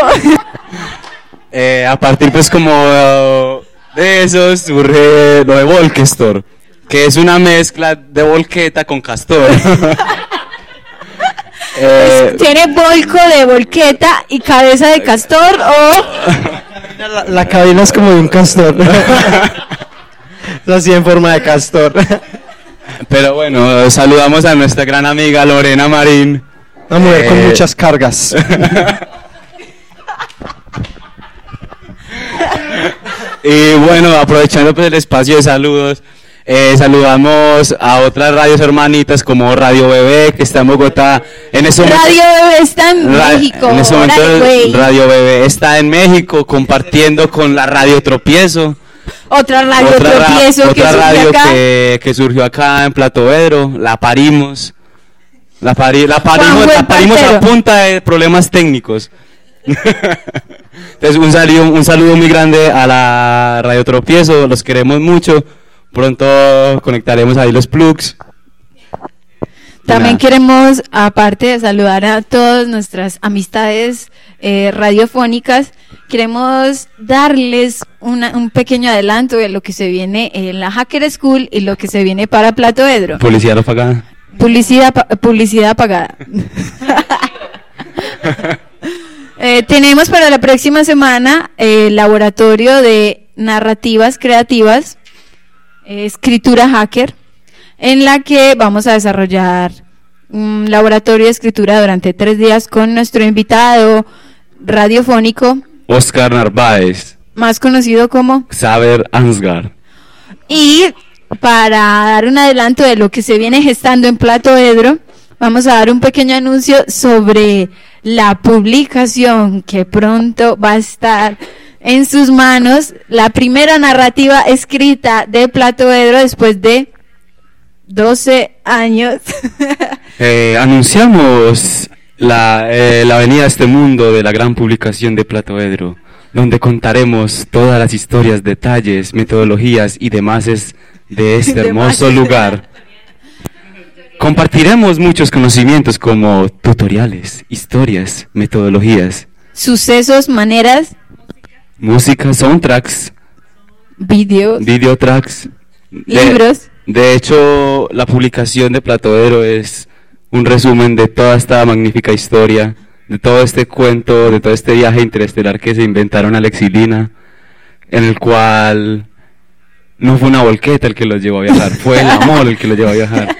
Speaker 3: Eh, a partir pues como uh, de eso surge lo de Volkestor, que es una mezcla de volqueta con castor. eh,
Speaker 1: ¿Tiene volco de volqueta y cabeza de castor o...?
Speaker 2: La, la cabina es como de un castor. Es así en forma de castor.
Speaker 3: pero bueno, saludamos a nuestra gran amiga Lorena Marín.
Speaker 2: Una mujer con
Speaker 3: Eh,
Speaker 2: muchas cargas.
Speaker 3: Y bueno, aprovechando pues el espacio de saludos, eh, saludamos a otras radios hermanitas como Radio Bebé, que está en Bogotá. En ese momento,
Speaker 1: Radio Bebé está en
Speaker 3: Ra-
Speaker 1: México.
Speaker 3: en ese momento
Speaker 1: órale, güey.
Speaker 3: Radio Bebé está en México compartiendo con la Radio Tropiezo.
Speaker 1: Otra radio
Speaker 3: otra ra-
Speaker 1: tropiezo que
Speaker 3: otra
Speaker 1: surge
Speaker 3: radio
Speaker 1: acá.
Speaker 3: que, que surgió acá en Platovedro, la parimos. La, pari- la parimos,
Speaker 1: Juan, buen
Speaker 3: la parimos a
Speaker 1: partero.
Speaker 3: punta de problemas técnicos. Entonces un saludo, un saludo muy grande a la Radio Tropiezo, los queremos mucho. Pronto conectaremos ahí los plugs.
Speaker 1: También
Speaker 3: Nada.
Speaker 1: queremos, aparte de saludar a todas nuestras amistades eh, radiofónicas, queremos darles una- un pequeño adelanto de lo que se viene en la Hacker School y lo que se viene para Platovedro.
Speaker 3: Publicidad no pagada.
Speaker 1: Publicidad, pa- publicidad pagada. Eh, tenemos para la próxima semana eh, el laboratorio de narrativas creativas, eh, escritura hacker, en la que vamos a desarrollar un laboratorio de escritura durante tres días con nuestro invitado radiofónico,
Speaker 3: Oscar Narváez,
Speaker 1: más conocido como...
Speaker 3: Xaver Ansgar.
Speaker 1: Y para dar un adelanto de lo que se viene gestando en Platovedro, vamos a dar un pequeño anuncio sobre la publicación que pronto va a estar en sus manos, la primera narrativa escrita de Platovedro después de doce años.
Speaker 3: Eh, anunciamos la, eh, la venida a este mundo de la gran publicación de Platovedro, donde contaremos todas las historias, detalles, metodologías y demás de este hermoso
Speaker 1: Demases.
Speaker 3: lugar. Compartiremos muchos conocimientos como tutoriales, historias, metodologías,
Speaker 1: Sucesos, maneras,
Speaker 3: música, soundtracks,
Speaker 1: videos,
Speaker 3: videotracks, de-
Speaker 1: libros.
Speaker 3: De hecho, la publicación de Platovedro es un resumen de toda esta magnífica historia, de todo este cuento, de todo este viaje interestelar que se inventaron Alex y Lina, en el cual no fue una volqueta el que los llevó a viajar, fue el amor el que los llevó a viajar.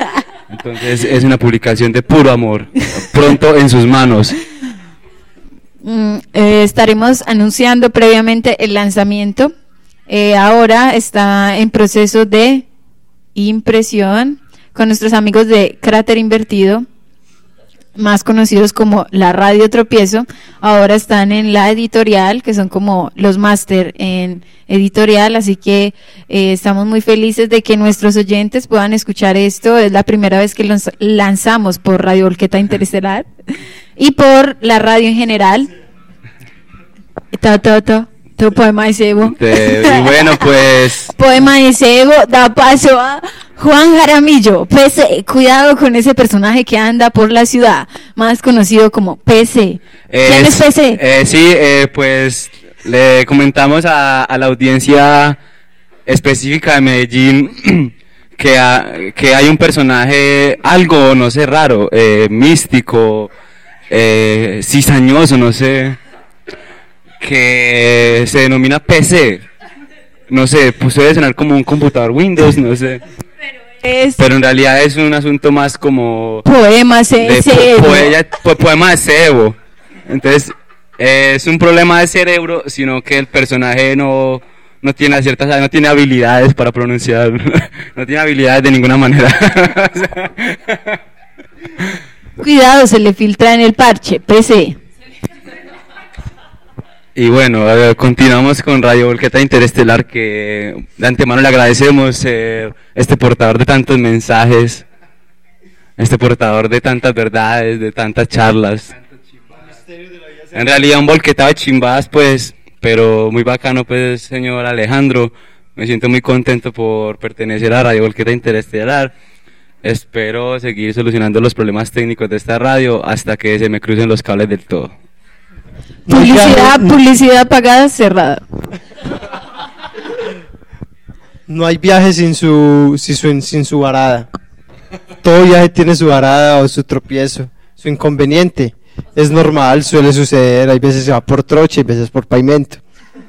Speaker 3: Entonces es una publicación de puro amor, pronto en sus manos.
Speaker 1: Mm, eh, estaremos anunciando previamente el lanzamiento. Eh, ahora está en proceso de impresión con nuestros amigos de Cráter Invertido, más conocidos como la Radio Tropiezo. Ahora están en la editorial, que son como los máster en editorial, así que eh, estamos muy felices de que nuestros oyentes puedan escuchar esto. Es la primera vez que lo lanzamos por Radio Volqueta Interestelar y por la radio en general. To, to, to, to, poema de Sebo.
Speaker 3: De- y bueno, pues
Speaker 1: Poema de Sebo da paso a Juan Jaramillo, P C. Cuidado con ese personaje que anda por la ciudad, más conocido como P C. ¿Quién es P C?
Speaker 3: eh, sí, eh, pues le comentamos a, a la audiencia específica de Medellín que, ha- que hay un personaje algo, no sé, raro, eh, místico, eh, cizañoso, no sé, que se denomina P C. No sé, pues puede sonar como un computador Windows, no sé.
Speaker 1: Es
Speaker 3: Pero en realidad es un asunto más como
Speaker 1: poema de
Speaker 3: de po-
Speaker 1: Sebo.
Speaker 3: poella- po- poema de Sebo. Entonces, eh, es un problema de cerebro, sino que el personaje no, no tiene ciertas, no tiene habilidades para pronunciar, no tiene habilidades de ninguna manera. O sea,
Speaker 1: Cuidado, se le filtra en el parche, P C.
Speaker 3: y bueno, a ver, continuamos con Radio Volqueta Interestelar, que de antemano le agradecemos ser este portador de tantos mensajes, este portador de tantas verdades, de tantas charlas. En realidad un volquetado de chimbadas, pues, pero muy bacano, pues, señor Alejandro. Me siento muy contento por pertenecer a Radio Volqueta Interestelar. Espero seguir solucionando los problemas técnicos de esta radio hasta que se me crucen los cables del todo.
Speaker 1: Publicidad, publicidad pagada cerrada.
Speaker 2: No hay viaje sin su, sin su, sin su varada. Todo viaje tiene su varada o su tropiezo, su inconveniente. Es normal, suele suceder. Hay veces se va por troche, hay veces por pavimento.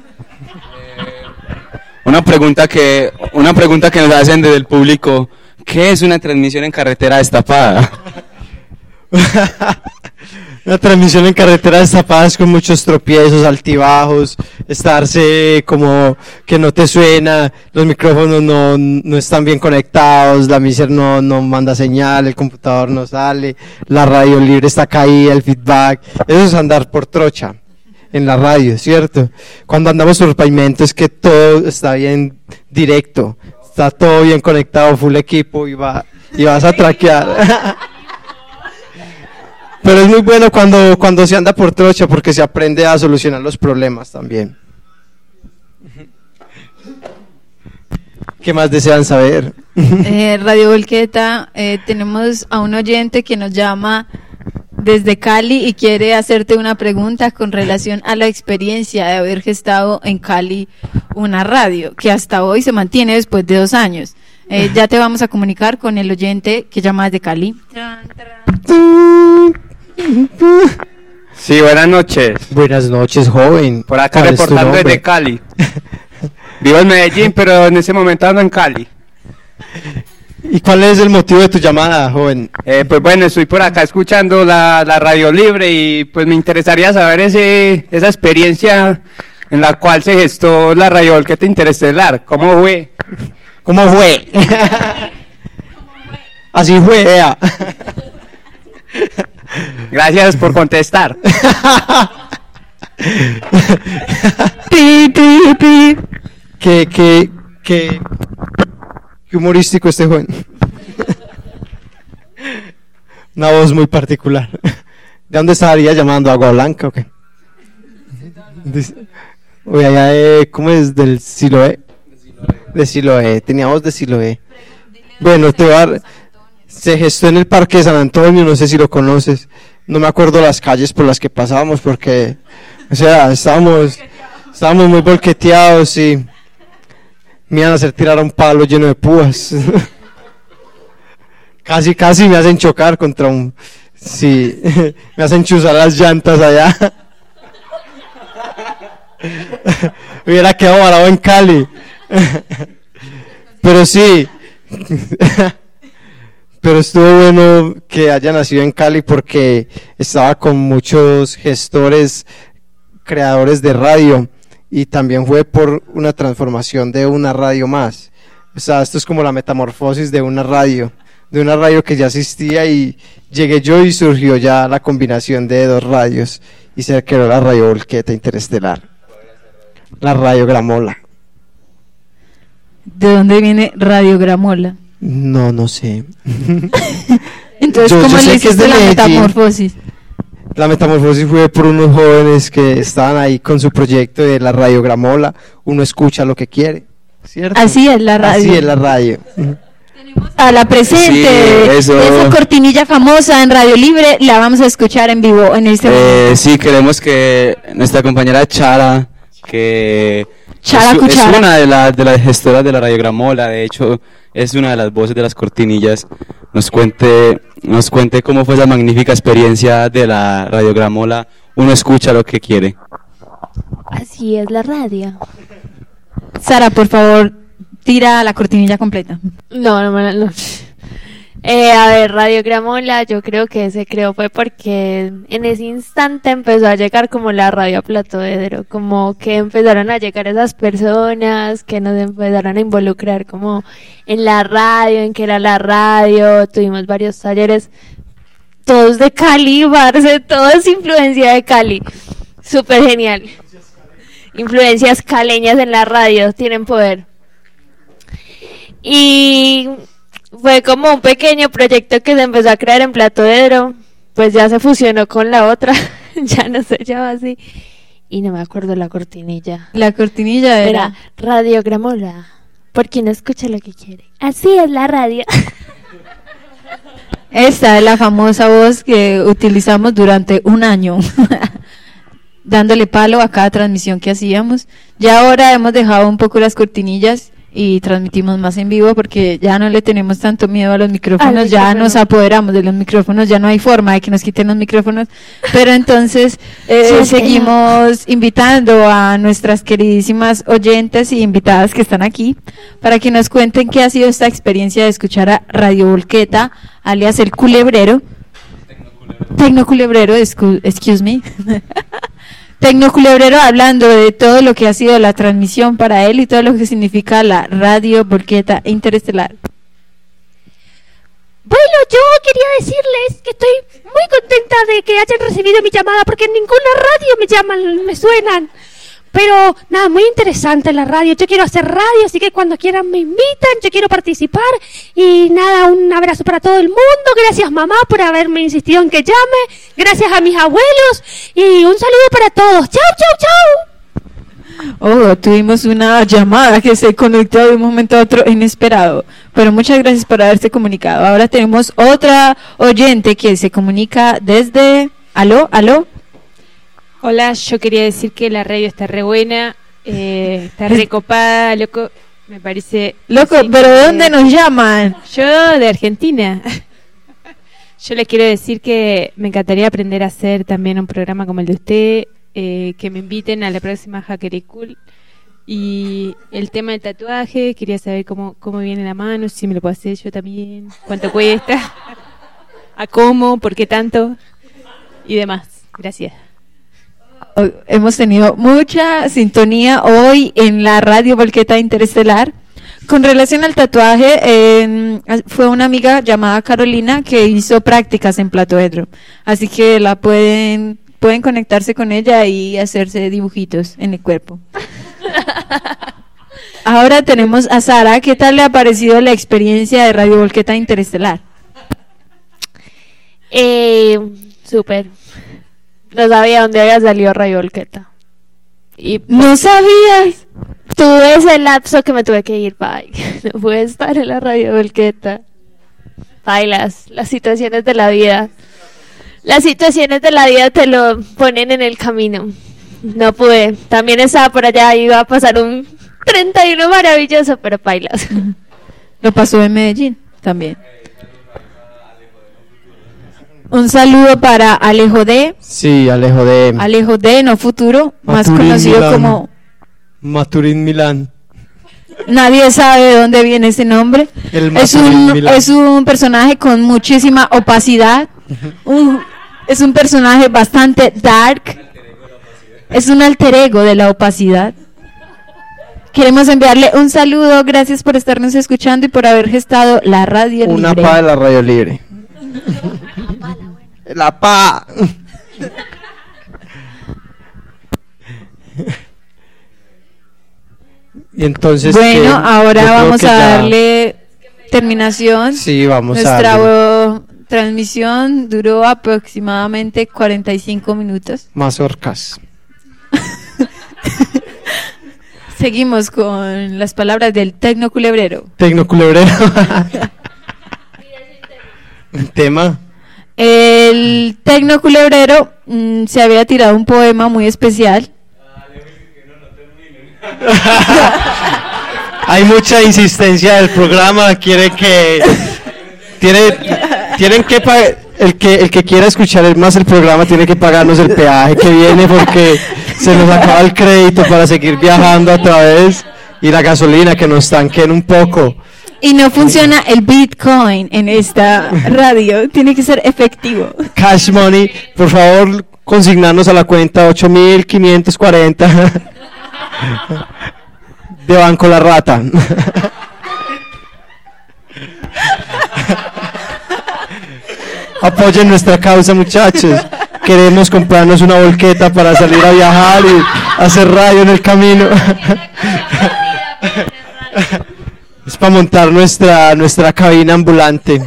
Speaker 3: Una pregunta que, una pregunta que nos hacen desde el público: ¿qué es una transmisión en carretera destapada?
Speaker 2: Una transmisión en carretera destapada es con muchos tropiezos, altibajos, estarse como que no te suena, los micrófonos no, no están bien conectados, la miser no, no manda señal, el computador no sale, la radio libre está caída, el feedback. Eso es andar por trocha en la radio, ¿cierto? Cuando andamos por pavimento es que todo está bien directo, está todo bien conectado, full equipo y, va, y vas a traquear. Pero es muy bueno cuando, cuando se anda por trocha porque se aprende a solucionar los problemas también. ¿Qué más desean saber?
Speaker 1: Eh, Radio Volqueta, eh, tenemos a un oyente que nos llama desde Cali y quiere hacerte una pregunta con relación a la experiencia de haber gestado en Cali una radio, que hasta hoy se mantiene después de dos años. Eh, ya te vamos a comunicar con el oyente que llama desde Cali.
Speaker 6: Sí, buenas noches.
Speaker 2: Buenas noches, joven.
Speaker 6: Por acá
Speaker 2: ¿Cuál es tu
Speaker 6: reportando
Speaker 2: nombre?
Speaker 6: desde Cali. Vivo en Medellín, pero en ese momento ando en Cali.
Speaker 2: ¿Y cuál es el motivo de tu llamada, joven?
Speaker 6: Eh, pues bueno, estoy por acá escuchando la, la radio libre y pues me interesaría saber ese, esa experiencia en la cual se gestó la Radio Volqueta Interestelar. ¿Cómo fue?
Speaker 2: ¿Cómo fue? Así fue, vea.
Speaker 6: Gracias por contestar.
Speaker 2: Pi, pi, pi. Qué, qué, qué, qué humorístico este joven. Una voz muy particular. ¿De dónde estaría llamando? ¿Agua Blanca o qué? Dice- Oye, allá de, ¿cómo es? Del Siloé. De Siloé, tenía voz de Siloé. Bueno, te voy a dar- se gestó en el Parque de San Antonio, no sé si lo conoces. No me acuerdo las calles por las que pasábamos porque, o sea, estábamos, estábamos muy volqueteados y me iban a hacer tirar a un palo lleno de púas. Casi, casi me hacen chocar contra un... Sí, me hacen chuzar las llantas allá. Hubiera quedado varado en Cali. Pero sí. pero estuvo bueno que haya nacido en Cali porque estaba con muchos gestores, creadores de radio, y también fue por una transformación de una radio más. O sea, esto es como la metamorfosis de una radio, de una radio que ya existía, y llegué yo y surgió ya la combinación de dos radios y se creó la Radio Volqueta Interestelar, la Radio Gramola.
Speaker 1: ¿De dónde viene Radio Gramola?
Speaker 2: No, no sé.
Speaker 1: Entonces,
Speaker 2: Yo-
Speaker 1: ¿cómo
Speaker 2: yo sé
Speaker 1: le
Speaker 2: que es
Speaker 1: hiciste
Speaker 2: de
Speaker 1: la
Speaker 2: Medellín.
Speaker 1: metamorfosis?
Speaker 2: La metamorfosis fue por unos jóvenes que estaban ahí con su proyecto de la Radio Gramola. Uno escucha lo que quiere, ¿cierto?
Speaker 1: Así es la radio.
Speaker 2: Así es la radio.
Speaker 1: A la presente,
Speaker 3: Sí, eso.
Speaker 1: de esa cortinilla famosa en Radio Libre, la vamos a escuchar en vivo en este momento.
Speaker 3: Eh, sí, queremos que nuestra compañera Chara, que
Speaker 1: Chara
Speaker 3: es, es
Speaker 1: Cuchara.
Speaker 3: una de, la- de las gestoras de la Radio Gramola, de hecho es una de las voces de las cortinillas, nos cuente, nos cuente cómo fue esa magnífica experiencia de la Radio Gramola. Uno escucha lo que quiere.
Speaker 4: Así es la radio.
Speaker 1: Sara, por favor, tira la cortinilla completa.
Speaker 4: No, no, no. no. Eh, a ver, Radio Gramola, yo creo que se creó fue porque en ese instante empezó a llegar como la radio a Platoedro, como que empezaron a llegar esas personas que nos empezaron a involucrar como en la radio, en que era la radio, tuvimos varios talleres, todos de Cali, parce, todo es influencia de Cali, súper genial. Influencias caleñas en la radio, tienen poder. Y fue como un pequeño proyecto que se empezó a crear en Platoedro, pues ya se fusionó con la otra, ya no se llama así, y no me acuerdo la cortinilla.
Speaker 1: La cortinilla era...
Speaker 4: Era Radio Gramola, porque no escucha lo que quiere. Así es la radio.
Speaker 1: Esta es la famosa voz que utilizamos durante un año, dándole palo a cada transmisión que hacíamos. Ya ahora hemos dejado un poco las cortinillas y transmitimos más en vivo porque ya no le tenemos tanto miedo a los micrófonos,
Speaker 4: Al
Speaker 1: ya
Speaker 4: micrófono.
Speaker 1: nos apoderamos de los micrófonos, ya no hay forma de que nos quiten los micrófonos, pero entonces eh,
Speaker 4: Sí,
Speaker 1: seguimos invitando a nuestras queridísimas oyentes y invitadas que están aquí para que nos cuenten qué ha sido esta experiencia de escuchar a Radio Volqueta, alias El Culebrero, Tecnoculebrero, excu- excuse me. Tecnoculebrero, hablando de todo lo que ha sido la transmisión para él y todo lo que significa la Radio Volqueta Interestelar.
Speaker 8: Bueno, yo quería decirles que estoy muy contenta de que hayan recibido mi llamada porque en ninguna radio me llaman, me suenan. Pero nada, muy interesante la radio. Yo quiero hacer radio, así que cuando quieran me invitan, yo quiero participar. Y nada, un abrazo para todo el mundo. Gracias mamá por haberme insistido en que llame. Gracias a mis abuelos. Y un saludo para todos. Chau, chau, chau.
Speaker 1: Oh, tuvimos una llamada que se conectó de un momento a otro inesperado. Pero muchas gracias por haberse comunicado. Ahora tenemos otra oyente que se comunica desde... ¿Aló? ¿Aló?
Speaker 7: Hola, yo quería decir que la radio está re buena, eh, está recopada, loco, me parece...
Speaker 1: Loco,
Speaker 7: así
Speaker 1: ¿pero
Speaker 7: que-
Speaker 1: de dónde nos llaman?
Speaker 7: Yo de Argentina. Yo le quiero decir que me encantaría aprender a hacer también un programa como el de usted, eh, que me inviten a la próxima Hackery Cool. Y el tema del tatuaje, quería saber cómo, cómo viene la mano, si me lo puedo hacer yo también, cuánto cuesta, a cómo, por qué tanto y demás. Gracias.
Speaker 1: Hoy hemos tenido mucha sintonía hoy en la Radio Volqueta Interestelar. Con relación al tatuaje, eh, fue una amiga llamada Carolina que hizo prácticas en Platoedro, así que la pueden pueden conectarse con ella y hacerse dibujitos en el cuerpo. Ahora tenemos a Sara. ¿Qué tal le ha parecido la experiencia de Radio Volqueta Interestelar?
Speaker 4: Eh, súper. No sabía dónde había salido Radio Volqueta. Y
Speaker 1: ¿No sabías?
Speaker 4: tuve ese lapso que me tuve que ir, bye. No pude estar en la Radio Volqueta. Bailas, las situaciones de la vida. Las situaciones de la vida te lo ponen en el camino. No pude. También estaba por allá, iba a pasar un treinta y uno maravilloso, pero bailas.
Speaker 1: Lo pasó en Medellín también. Un saludo para Alejo D.
Speaker 2: Sí, Alejo de
Speaker 1: Alejo D, no futuro, más
Speaker 2: Maturín,
Speaker 1: conocido
Speaker 2: Milán.
Speaker 1: como...
Speaker 2: Maturín Milán.
Speaker 1: Nadie sabe de dónde viene ese nombre.
Speaker 2: El
Speaker 1: Es un,
Speaker 2: Maturín
Speaker 1: es un personaje con muchísima opacidad. Un- es un personaje bastante dark. Es un alter ego de la opacidad. Queremos enviarle un saludo. Gracias por estarnos escuchando y por haber gestado la radio
Speaker 2: Una
Speaker 1: libre.
Speaker 2: pa de la radio libre. La pa. Y entonces
Speaker 1: Bueno,
Speaker 2: ¿qué? Yo
Speaker 1: ahora
Speaker 2: creo
Speaker 1: vamos
Speaker 2: que
Speaker 1: a
Speaker 2: ya-
Speaker 1: darle terminación.
Speaker 2: Sí, vamos a
Speaker 1: Nuestra
Speaker 2: darle.
Speaker 1: uh, transmisión duró aproximadamente cuarenta y cinco minutos.
Speaker 2: Mazorcas.
Speaker 1: Seguimos con las palabras del tecno culebrero.
Speaker 2: Tecnoculebrero. Tema.
Speaker 1: El tecno culebrero mm, se había tirado un poema muy especial.
Speaker 2: Hay mucha insistencia del programa, quiere que tiene tienen que pa- el que el que quiera escuchar el- más el programa tiene que pagarnos el peaje que viene porque se nos acaba el crédito para seguir viajando a través y la gasolina que nos tanquen un poco.
Speaker 1: Y no funciona el Bitcoin en esta radio, tiene que ser efectivo.
Speaker 2: Cash money, por favor, consignarnos a la cuenta ocho mil quinientos cuarenta de Banco La Rata. Apoyen nuestra causa, muchachos. Queremos comprarnos una volqueta para salir a viajar y hacer radio en el camino. Es para montar nuestra nuestra cabina ambulante.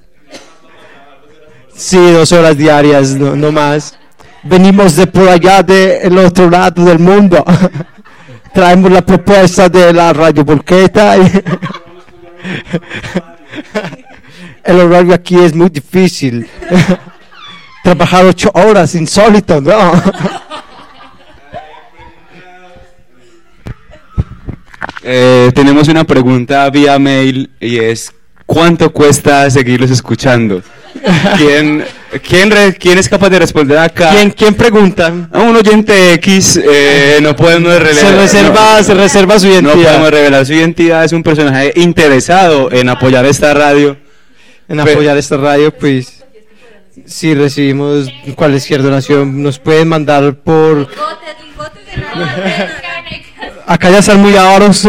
Speaker 2: Sí, dos horas diarias, no, no más. Venimos de por allá del otro lado del mundo. Traemos la propuesta de la radio volqueta. y- El horario aquí es muy difícil. Trabajar ocho horas, insólito, ¿no?
Speaker 3: Eh, tenemos una pregunta vía mail y es ¿cuánto cuesta seguirlos escuchando? ¿Quién, quién, re- quién es capaz de responder acá?
Speaker 2: ¿Quién, quién pregunta?
Speaker 3: A un oyente X, eh, no podemos revelar.
Speaker 2: Se reserva,
Speaker 3: no,
Speaker 2: se reserva su
Speaker 3: no
Speaker 2: identidad.
Speaker 3: podemos revelar su identidad, es un personaje interesado en apoyar esta radio.
Speaker 2: En apoyar esta radio, pues si recibimos cualquier donación, nos pueden mandar por... Acá ya están muy ahoros.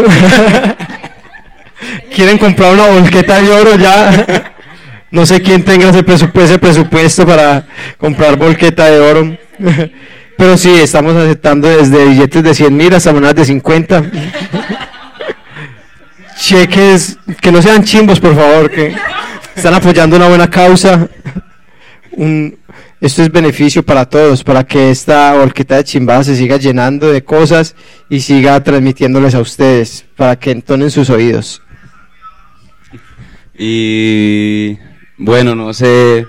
Speaker 2: Quieren comprar una volqueta de oro ya. No sé quién tenga ese presupuesto, ese presupuesto para comprar volqueta de oro. Pero sí, estamos aceptando desde billetes de cien mil hasta monedas de cincuenta. Cheques que no sean chimbos, por favor, que están apoyando una buena causa. Un, esto es beneficio para todos, para que esta volqueta de chimbadas se siga llenando de cosas y siga transmitiéndoles a ustedes, para que entonen sus oídos.
Speaker 3: Y bueno, no sé.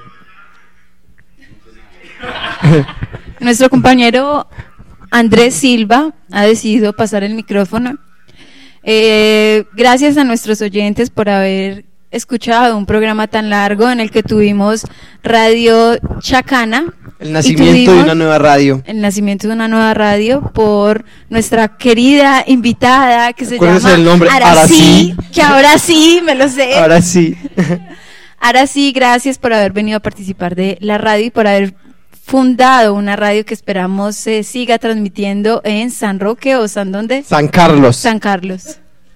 Speaker 1: Nuestro compañero Andrés Silva ha decidido pasar el micrófono. Eh, gracias a nuestros oyentes por haber escuchado un programa tan largo en el que tuvimos Radio Chacana.
Speaker 2: El
Speaker 1: y
Speaker 2: nacimiento de
Speaker 1: tuvimos
Speaker 2: una nueva radio.
Speaker 1: El nacimiento de una nueva radio por nuestra querida invitada que se
Speaker 2: Acuérdese
Speaker 1: llama
Speaker 2: del nombre,
Speaker 1: Arací,
Speaker 2: Arací.
Speaker 1: que ahora sí me lo sé.
Speaker 2: Ahora sí.
Speaker 1: Ahora sí, gracias por haber venido a participar de la radio y por haber fundado una radio que esperamos se siga transmitiendo en San Roque o San ¿dónde?
Speaker 2: San Carlos.
Speaker 1: San Carlos.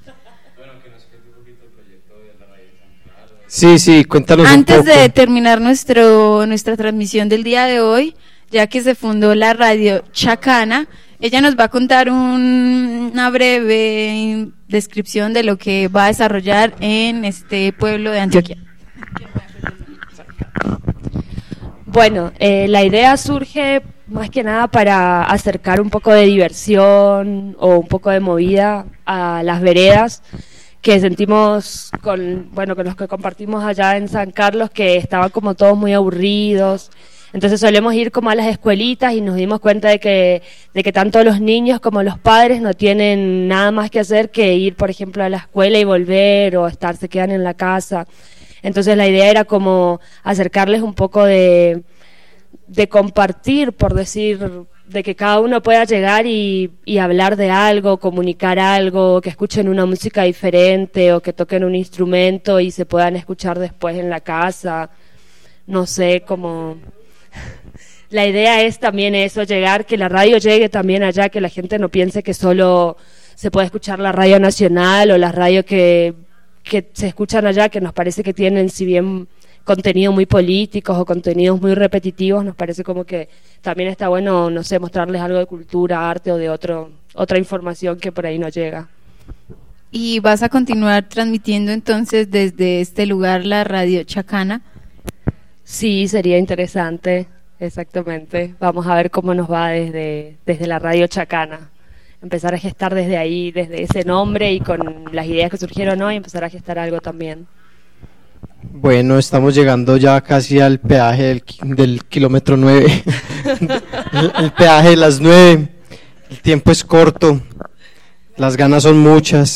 Speaker 2: Sí, sí, cuéntanos
Speaker 1: Antes
Speaker 2: un poco.
Speaker 1: de terminar nuestro nuestra transmisión del día de hoy, ya que se fundó la radio Chacana, ella nos va a contar un- una breve descripción de lo que va a desarrollar en este pueblo de Antioquia.
Speaker 5: Bueno, eh, la idea surge más que nada para acercar un poco de diversión o un poco de movida a las veredas que sentimos con, bueno, con los que compartimos allá en San Carlos, que estaban como todos muy aburridos. Entonces solemos ir como a las escuelitas y nos dimos cuenta de que, de que tanto los niños como los padres no tienen nada más que hacer que ir, por ejemplo, a la escuela y volver o estar, se quedan en la casa. Entonces la idea era como acercarles un poco de, de compartir, por decir, de que cada uno pueda llegar y, y hablar de algo, comunicar algo, que escuchen una música diferente o que toquen un instrumento y se puedan escuchar después en la casa. No sé, como... La idea es también eso, llegar, que la radio llegue también allá, que la gente no piense que solo se puede escuchar la radio nacional o las radios que, que se escuchan allá, que nos parece que tienen, si bien contenidos muy políticos o contenidos muy repetitivos, nos parece como que también está bueno, no sé, mostrarles algo de cultura, arte o de otro, otra información que por ahí no llega.
Speaker 1: ¿Y vas a continuar transmitiendo entonces desde este lugar la radio Chacana?
Speaker 5: Sí, sería interesante, exactamente. Vamos a ver cómo nos va desde, desde la radio Chacana. Empezar a gestar desde ahí, desde ese nombre y con las ideas que surgieron hoy, empezar a gestar algo también.
Speaker 2: Bueno, estamos llegando ya casi al peaje del, del kilómetro nueve, el, el peaje de las nueve, el tiempo es corto, las ganas son muchas.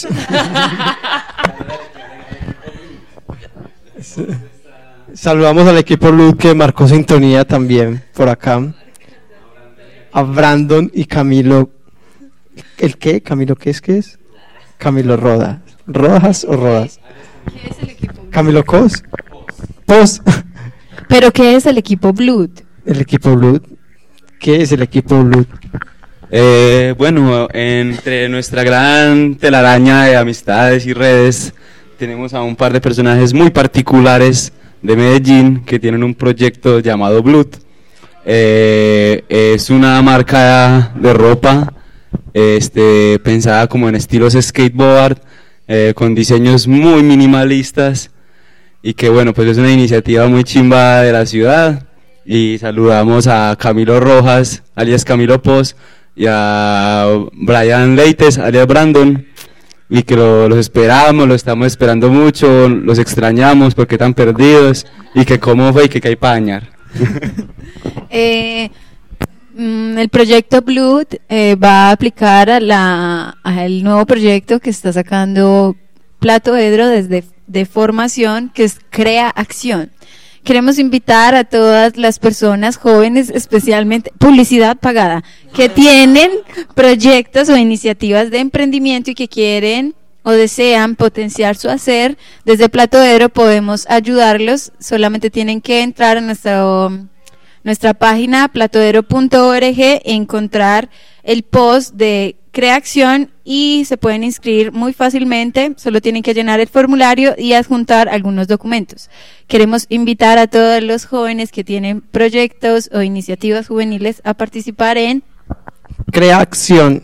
Speaker 2: Saludamos al equipo Luz que marcó sintonía también por acá, a Brandon y Camilo. ¿El qué? ¿Camilo qué es? ¿Qué es? Camilo Rodas. ¿Rodas o Rodas?
Speaker 1: ¿Qué es el equipo?
Speaker 2: Camilo Cos. Pos.
Speaker 1: ¿Pero qué es el equipo Blood?
Speaker 2: El equipo Blood. ¿Qué es el equipo Blood?
Speaker 3: Eh, bueno, entre nuestra gran telaraña de amistades y redes, tenemos a un par de personajes muy particulares de Medellín que tienen un proyecto llamado Blood. Eh, es una marca de ropa este, pensada como en estilos skateboard, eh, con diseños muy minimalistas, y que bueno, pues es una iniciativa muy chimba de la ciudad. Y saludamos a Camilo Rojas, alias Camilo Pos, y a Brian Leites, alias Brandon, y que lo, los esperamos, lo estamos esperando mucho, los extrañamos porque están perdidos, y que cómo fue y que hay para dañar.
Speaker 1: eh, mm, el proyecto Blood eh, va a aplicar a la, al nuevo proyecto que está sacando Plato Edro desde de formación, que es Crea Acción. Queremos invitar a todas las personas jóvenes, especialmente publicidad pagada, que tienen proyectos o iniciativas de emprendimiento y que quieren o desean potenciar su hacer. Desde Plato Edro podemos ayudarlos. Solamente tienen que entrar a nuestro, nuestra página platoedro punto org, encontrar el post de Crea Acción y se pueden inscribir muy fácilmente. Solo tienen que llenar el formulario y adjuntar algunos documentos. Queremos invitar a todos los jóvenes que tienen proyectos o iniciativas juveniles a participar en
Speaker 2: Crea Acción.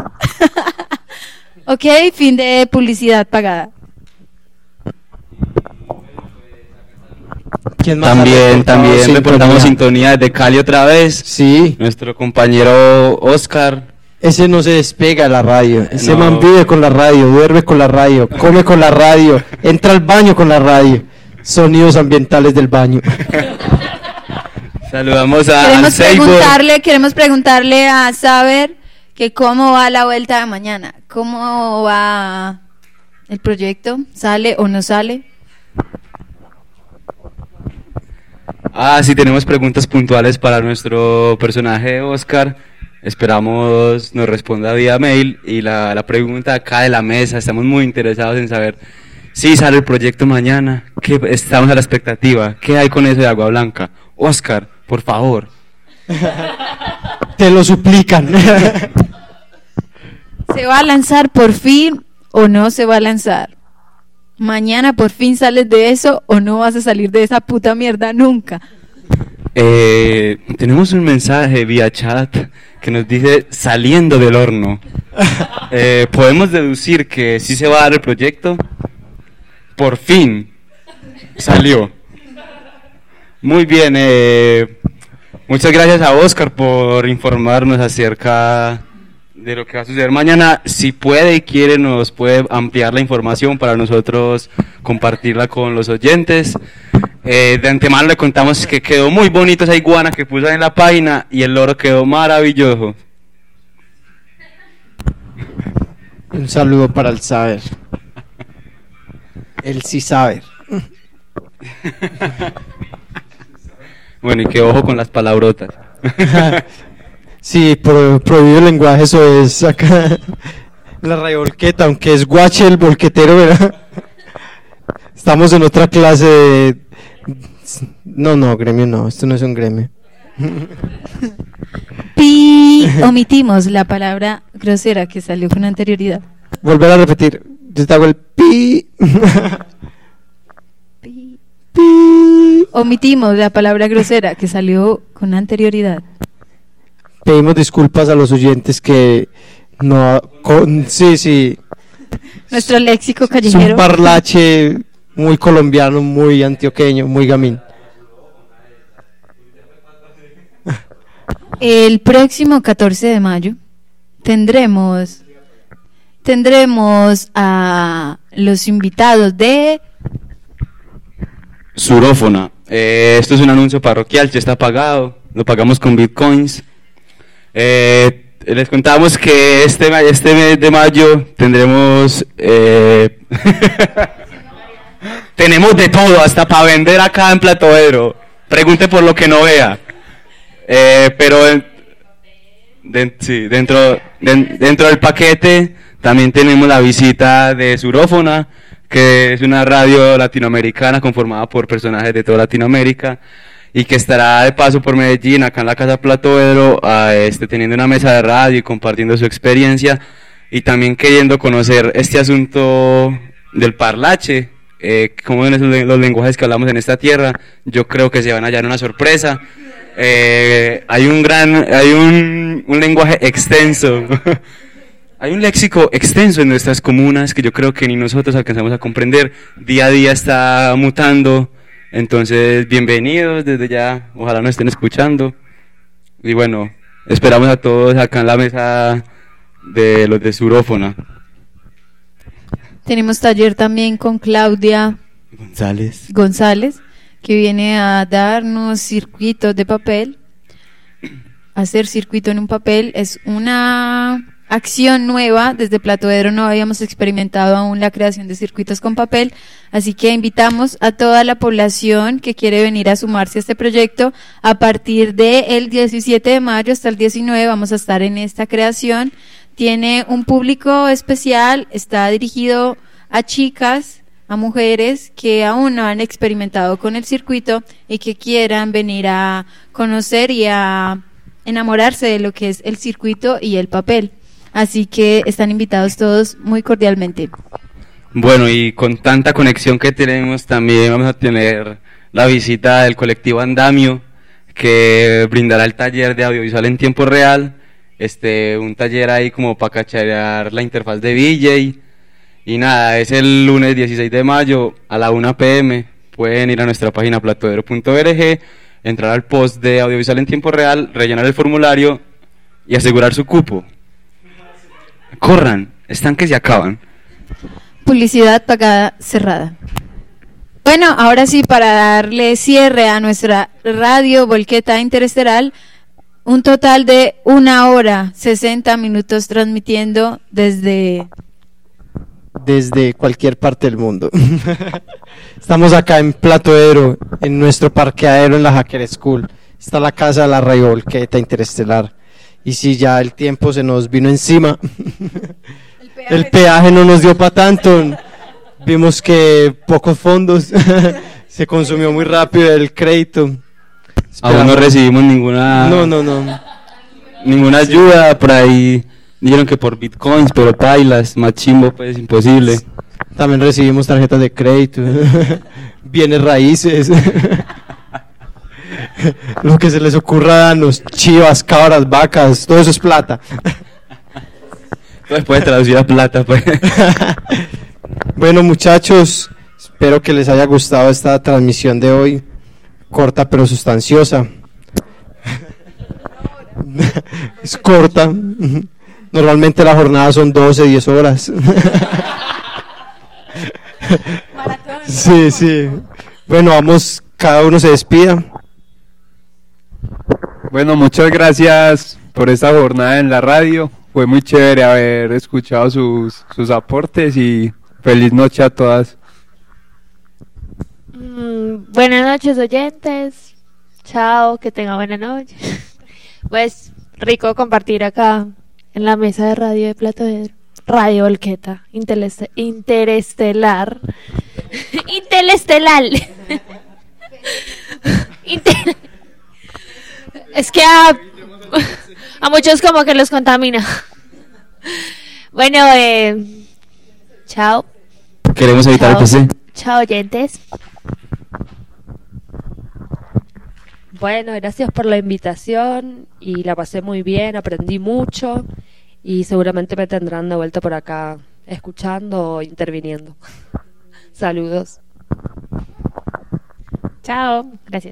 Speaker 1: Ok, fin de publicidad pagada.
Speaker 2: ¿Quién más
Speaker 3: También,
Speaker 2: ha
Speaker 3: también
Speaker 2: reportado
Speaker 3: reportamos
Speaker 2: sintonía?
Speaker 3: sintonía desde Cali otra vez.
Speaker 2: Sí.
Speaker 3: Nuestro compañero Oscar.
Speaker 2: Ese no se despega de la radio, ese
Speaker 3: No.
Speaker 2: man vive con la radio, duerme con la radio, come con la radio, entra al baño con la radio. Sonidos ambientales del baño.
Speaker 3: Saludamos a
Speaker 1: Queremos
Speaker 3: Anseibo.
Speaker 1: preguntarle, queremos preguntarle a Saber que cómo va la vuelta de mañana, cómo va el proyecto, sale o no sale.
Speaker 3: Ah, sí, tenemos preguntas puntuales para nuestro personaje Oscar. Esperamos nos responda vía mail. Y la, la pregunta acá de la mesa, estamos muy interesados en saber si sale el proyecto mañana, que estamos a la expectativa. ¿Qué hay con eso de Agua Blanca? Oscar, por favor.
Speaker 2: Te lo suplican.
Speaker 1: ¿Se va a lanzar por fin o no se va a lanzar? ¿Mañana por fin sales de eso o no vas a salir de esa puta mierda nunca?
Speaker 3: Eh, tenemos un mensaje vía chat que nos dice saliendo del horno. Eh, podemos deducir que sí se va a dar el proyecto. Por fin salió. Muy bien. Eh, muchas gracias a Oscar por informarnos acerca de lo que va a suceder mañana. Si puede y quiere, nos puede ampliar la información para nosotros compartirla con los oyentes. Eh, de antemano le contamos que quedó muy bonito esa iguana que puso en la página y el loro quedó maravilloso.
Speaker 2: Un saludo para el Saber. El sí saber.
Speaker 3: Bueno, y que ojo con las palabrotas.
Speaker 2: Sí, pro, prohibido el lenguaje, eso es acá. La radio volqueta, aunque es guache el volquetero, ¿verdad? Estamos en otra clase de... No, no, gremio no, esto no es un gremio.
Speaker 1: Pi, omitimos la palabra grosera que salió con anterioridad.
Speaker 2: Volver a repetir, yo te hago el pi.
Speaker 1: Pi. Pi. Omitimos la palabra grosera que salió con anterioridad.
Speaker 2: Pedimos disculpas a los oyentes que no... Con, sí, sí.
Speaker 1: Nuestro léxico
Speaker 2: Es
Speaker 1: callejero.
Speaker 2: un parlache muy colombiano, muy antioqueño, muy gamín.
Speaker 1: El próximo catorce de mayo tendremos tendremos a los invitados de
Speaker 3: Surófona. Eh, esto es un anuncio parroquial, ya está pagado, lo pagamos con bitcoins. Eh, les contamos que este, ma- este mes de mayo tendremos... Eh, tenemos de todo, hasta para vender acá en Platoedro. Pregunte por lo que no vea. Eh, pero en- den- sí, dentro, den- dentro del paquete también tenemos la visita de Surófona, que es una radio latinoamericana conformada por personajes de toda Latinoamérica y que estará de paso por Medellín, acá en la Casa Platoedro, a, este, teniendo una mesa de radio y compartiendo su experiencia y también queriendo conocer este asunto del parlache, eh, como en esos, los lenguajes que hablamos en esta tierra. Yo creo que se van a hallar una sorpresa. Eh, hay un gran, hay un, un lenguaje extenso, hay un léxico extenso en nuestras comunas que yo creo que ni nosotros alcanzamos a comprender. Día a día está mutando, entonces bienvenidos desde ya, ojalá nos estén escuchando. Y bueno, esperamos a todos acá en la mesa de los de Surófona.
Speaker 1: tenemos taller también con Claudia
Speaker 3: González.
Speaker 1: González, que viene a darnos circuitos de papel. Hacer circuito en un papel es una acción nueva. Desde Platoedro no habíamos experimentado aún la creación de circuitos con papel, así que invitamos a toda la población que quiere venir a sumarse a este proyecto. A partir del diecisiete de mayo hasta el diecinueve vamos a estar en esta creación. Tiene un público especial, está dirigido a chicas, a mujeres que aún no han experimentado con el circuito y que quieran venir a conocer y a enamorarse de lo que es el circuito y el papel. Así que están invitados todos muy cordialmente.
Speaker 3: Bueno, y con tanta conexión que tenemos, también vamos a tener la visita del colectivo Andamio, que brindará el taller de audiovisual en tiempo real, este, un taller ahí como para cacharear la interfaz de V J. Y nada, es el lunes dieciséis de mayo a la una pe eme. Pueden ir a nuestra página platoedro punto org, entrar al post de audiovisual en tiempo real, rellenar el formulario y asegurar su cupo. Corran, están que se acaban.
Speaker 1: Publicidad pagada cerrada. Bueno, ahora sí, para darle cierre a nuestra radio Volqueta Interesteral, un total de una hora, sesenta minutos transmitiendo desde...
Speaker 2: Desde cualquier parte del mundo. Estamos acá en Platoedro, en nuestro parqueadero en la Hacker School. Está la casa de la radio Volqueta Interestelar. Y si ya el tiempo se nos vino encima, el peaje, el peaje no nos dio para tanto. Vimos que pocos fondos, se consumió muy rápido el crédito.
Speaker 3: Aún no recibimos ninguna
Speaker 2: no, no, no.
Speaker 3: ninguna ayuda por ahí. Dijeron que por bitcoins, pero pailas, más chimbo, pues imposible.
Speaker 2: También recibimos tarjetas de crédito, bienes raíces. Lo que se les ocurra darnos, chivas, cabras, vacas, todo eso es plata.
Speaker 3: Pues puede traducir a plata, pues.
Speaker 2: Bueno, muchachos, espero que les haya gustado esta transmisión de hoy, corta pero sustanciosa. Es corta. Normalmente la jornada son doce, diez horas. Sí, sí. Bueno, vamos, cada uno se despida.
Speaker 6: Bueno, muchas gracias por esta jornada en la radio. Fue muy chévere haber escuchado sus, sus aportes y feliz noche a todas.
Speaker 4: Mm, buenas noches, oyentes. Chao, que tengan buena noche. Pues rico compartir acá en la mesa de radio de Plato de Radio Volqueta, intereste- interestelar. Interestelar. Inter- es que a, a muchos como que los contamina. Bueno, eh, chao.
Speaker 3: Queremos evitar
Speaker 4: Chao.
Speaker 3: el P C.
Speaker 4: Chao, oyentes.
Speaker 5: Bueno, gracias por la invitación y la pasé muy bien, aprendí mucho y seguramente me tendrán de vuelta por acá escuchando o interviniendo. Saludos.
Speaker 7: Chao, gracias.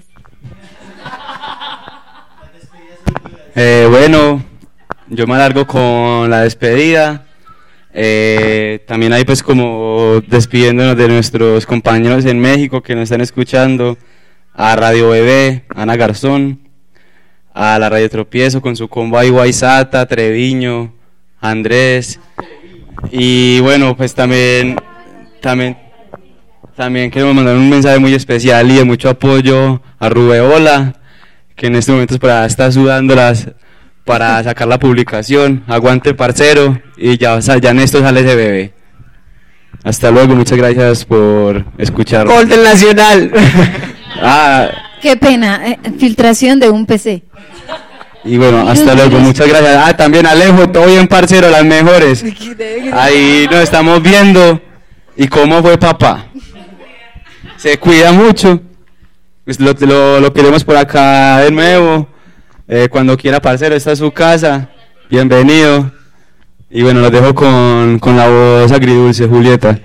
Speaker 3: Eh, bueno, yo me alargo con la despedida. Eh, también hay pues como despidiéndonos de nuestros compañeros en México que nos están escuchando, a Radio Bebé, Ana Garzón, a la Radio Tropiezo con su combo ahí, Guaisata, Treviño, Andrés, y bueno, pues también, también, también queremos mandar un mensaje muy especial y de mucho apoyo a Rubeola, que en este momento pues, está sudándolas para sacar la publicación. Aguante, parcero, y ya, ya en esto sale ese bebé. Hasta luego, muchas gracias por escuchar.
Speaker 2: Gol del Nacional.
Speaker 3: Ah,
Speaker 1: Qué pena, eh, filtración de un P C.
Speaker 3: y bueno, hasta luego, muchas gracias. Ah, también Alejo, todo bien, parcero, las mejores. Ahí nos estamos viendo. ¿Y cómo fue papá? Se cuida mucho. Pues lo, lo, lo queremos por acá de nuevo. Eh, cuando quiera, parcero, esta es su casa. Bienvenido. Y bueno, los dejo con, con la voz agridulce, Julieta.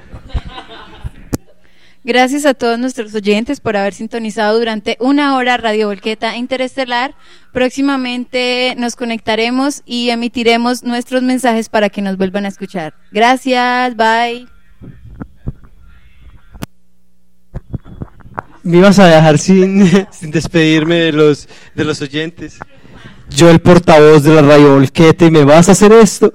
Speaker 1: Gracias a todos nuestros oyentes por haber sintonizado durante una hora Radio Volqueta Interestelar. Próximamente nos conectaremos y emitiremos nuestros mensajes para que nos vuelvan a escuchar. Gracias, bye.
Speaker 2: Me ibas a dejar sin, sin despedirme de los, de los oyentes. Yo, el portavoz de la Radio Volqueta, y me vas a hacer esto.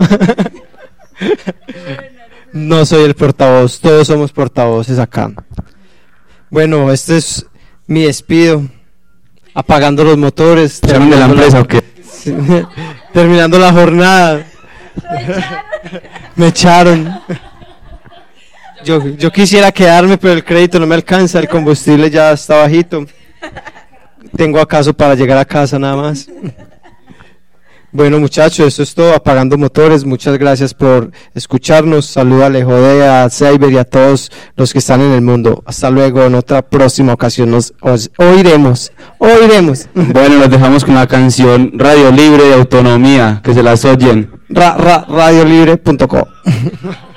Speaker 2: No soy el portavoz, todos somos portavoces acá. Bueno, este es mi despido. Apagando los motores.
Speaker 3: ¿Echaron de la empresa o qué?
Speaker 2: Sí, terminando la jornada. Me echaron. Yo, yo quisiera quedarme, pero el crédito no me alcanza, el combustible ya está bajito. Tengo acaso para llegar a casa nada más. Bueno, muchachos, eso es todo. Apagando motores. Muchas gracias por escucharnos. Saluda a Alejode, a Cyber y a todos los que están en el mundo. Hasta luego. En otra próxima ocasión nos os oiremos. Oiremos.
Speaker 3: Bueno, los dejamos con la canción Radio Libre de Autonomía. Que se las oyen.
Speaker 2: Ra, ra, radiolibre punto co.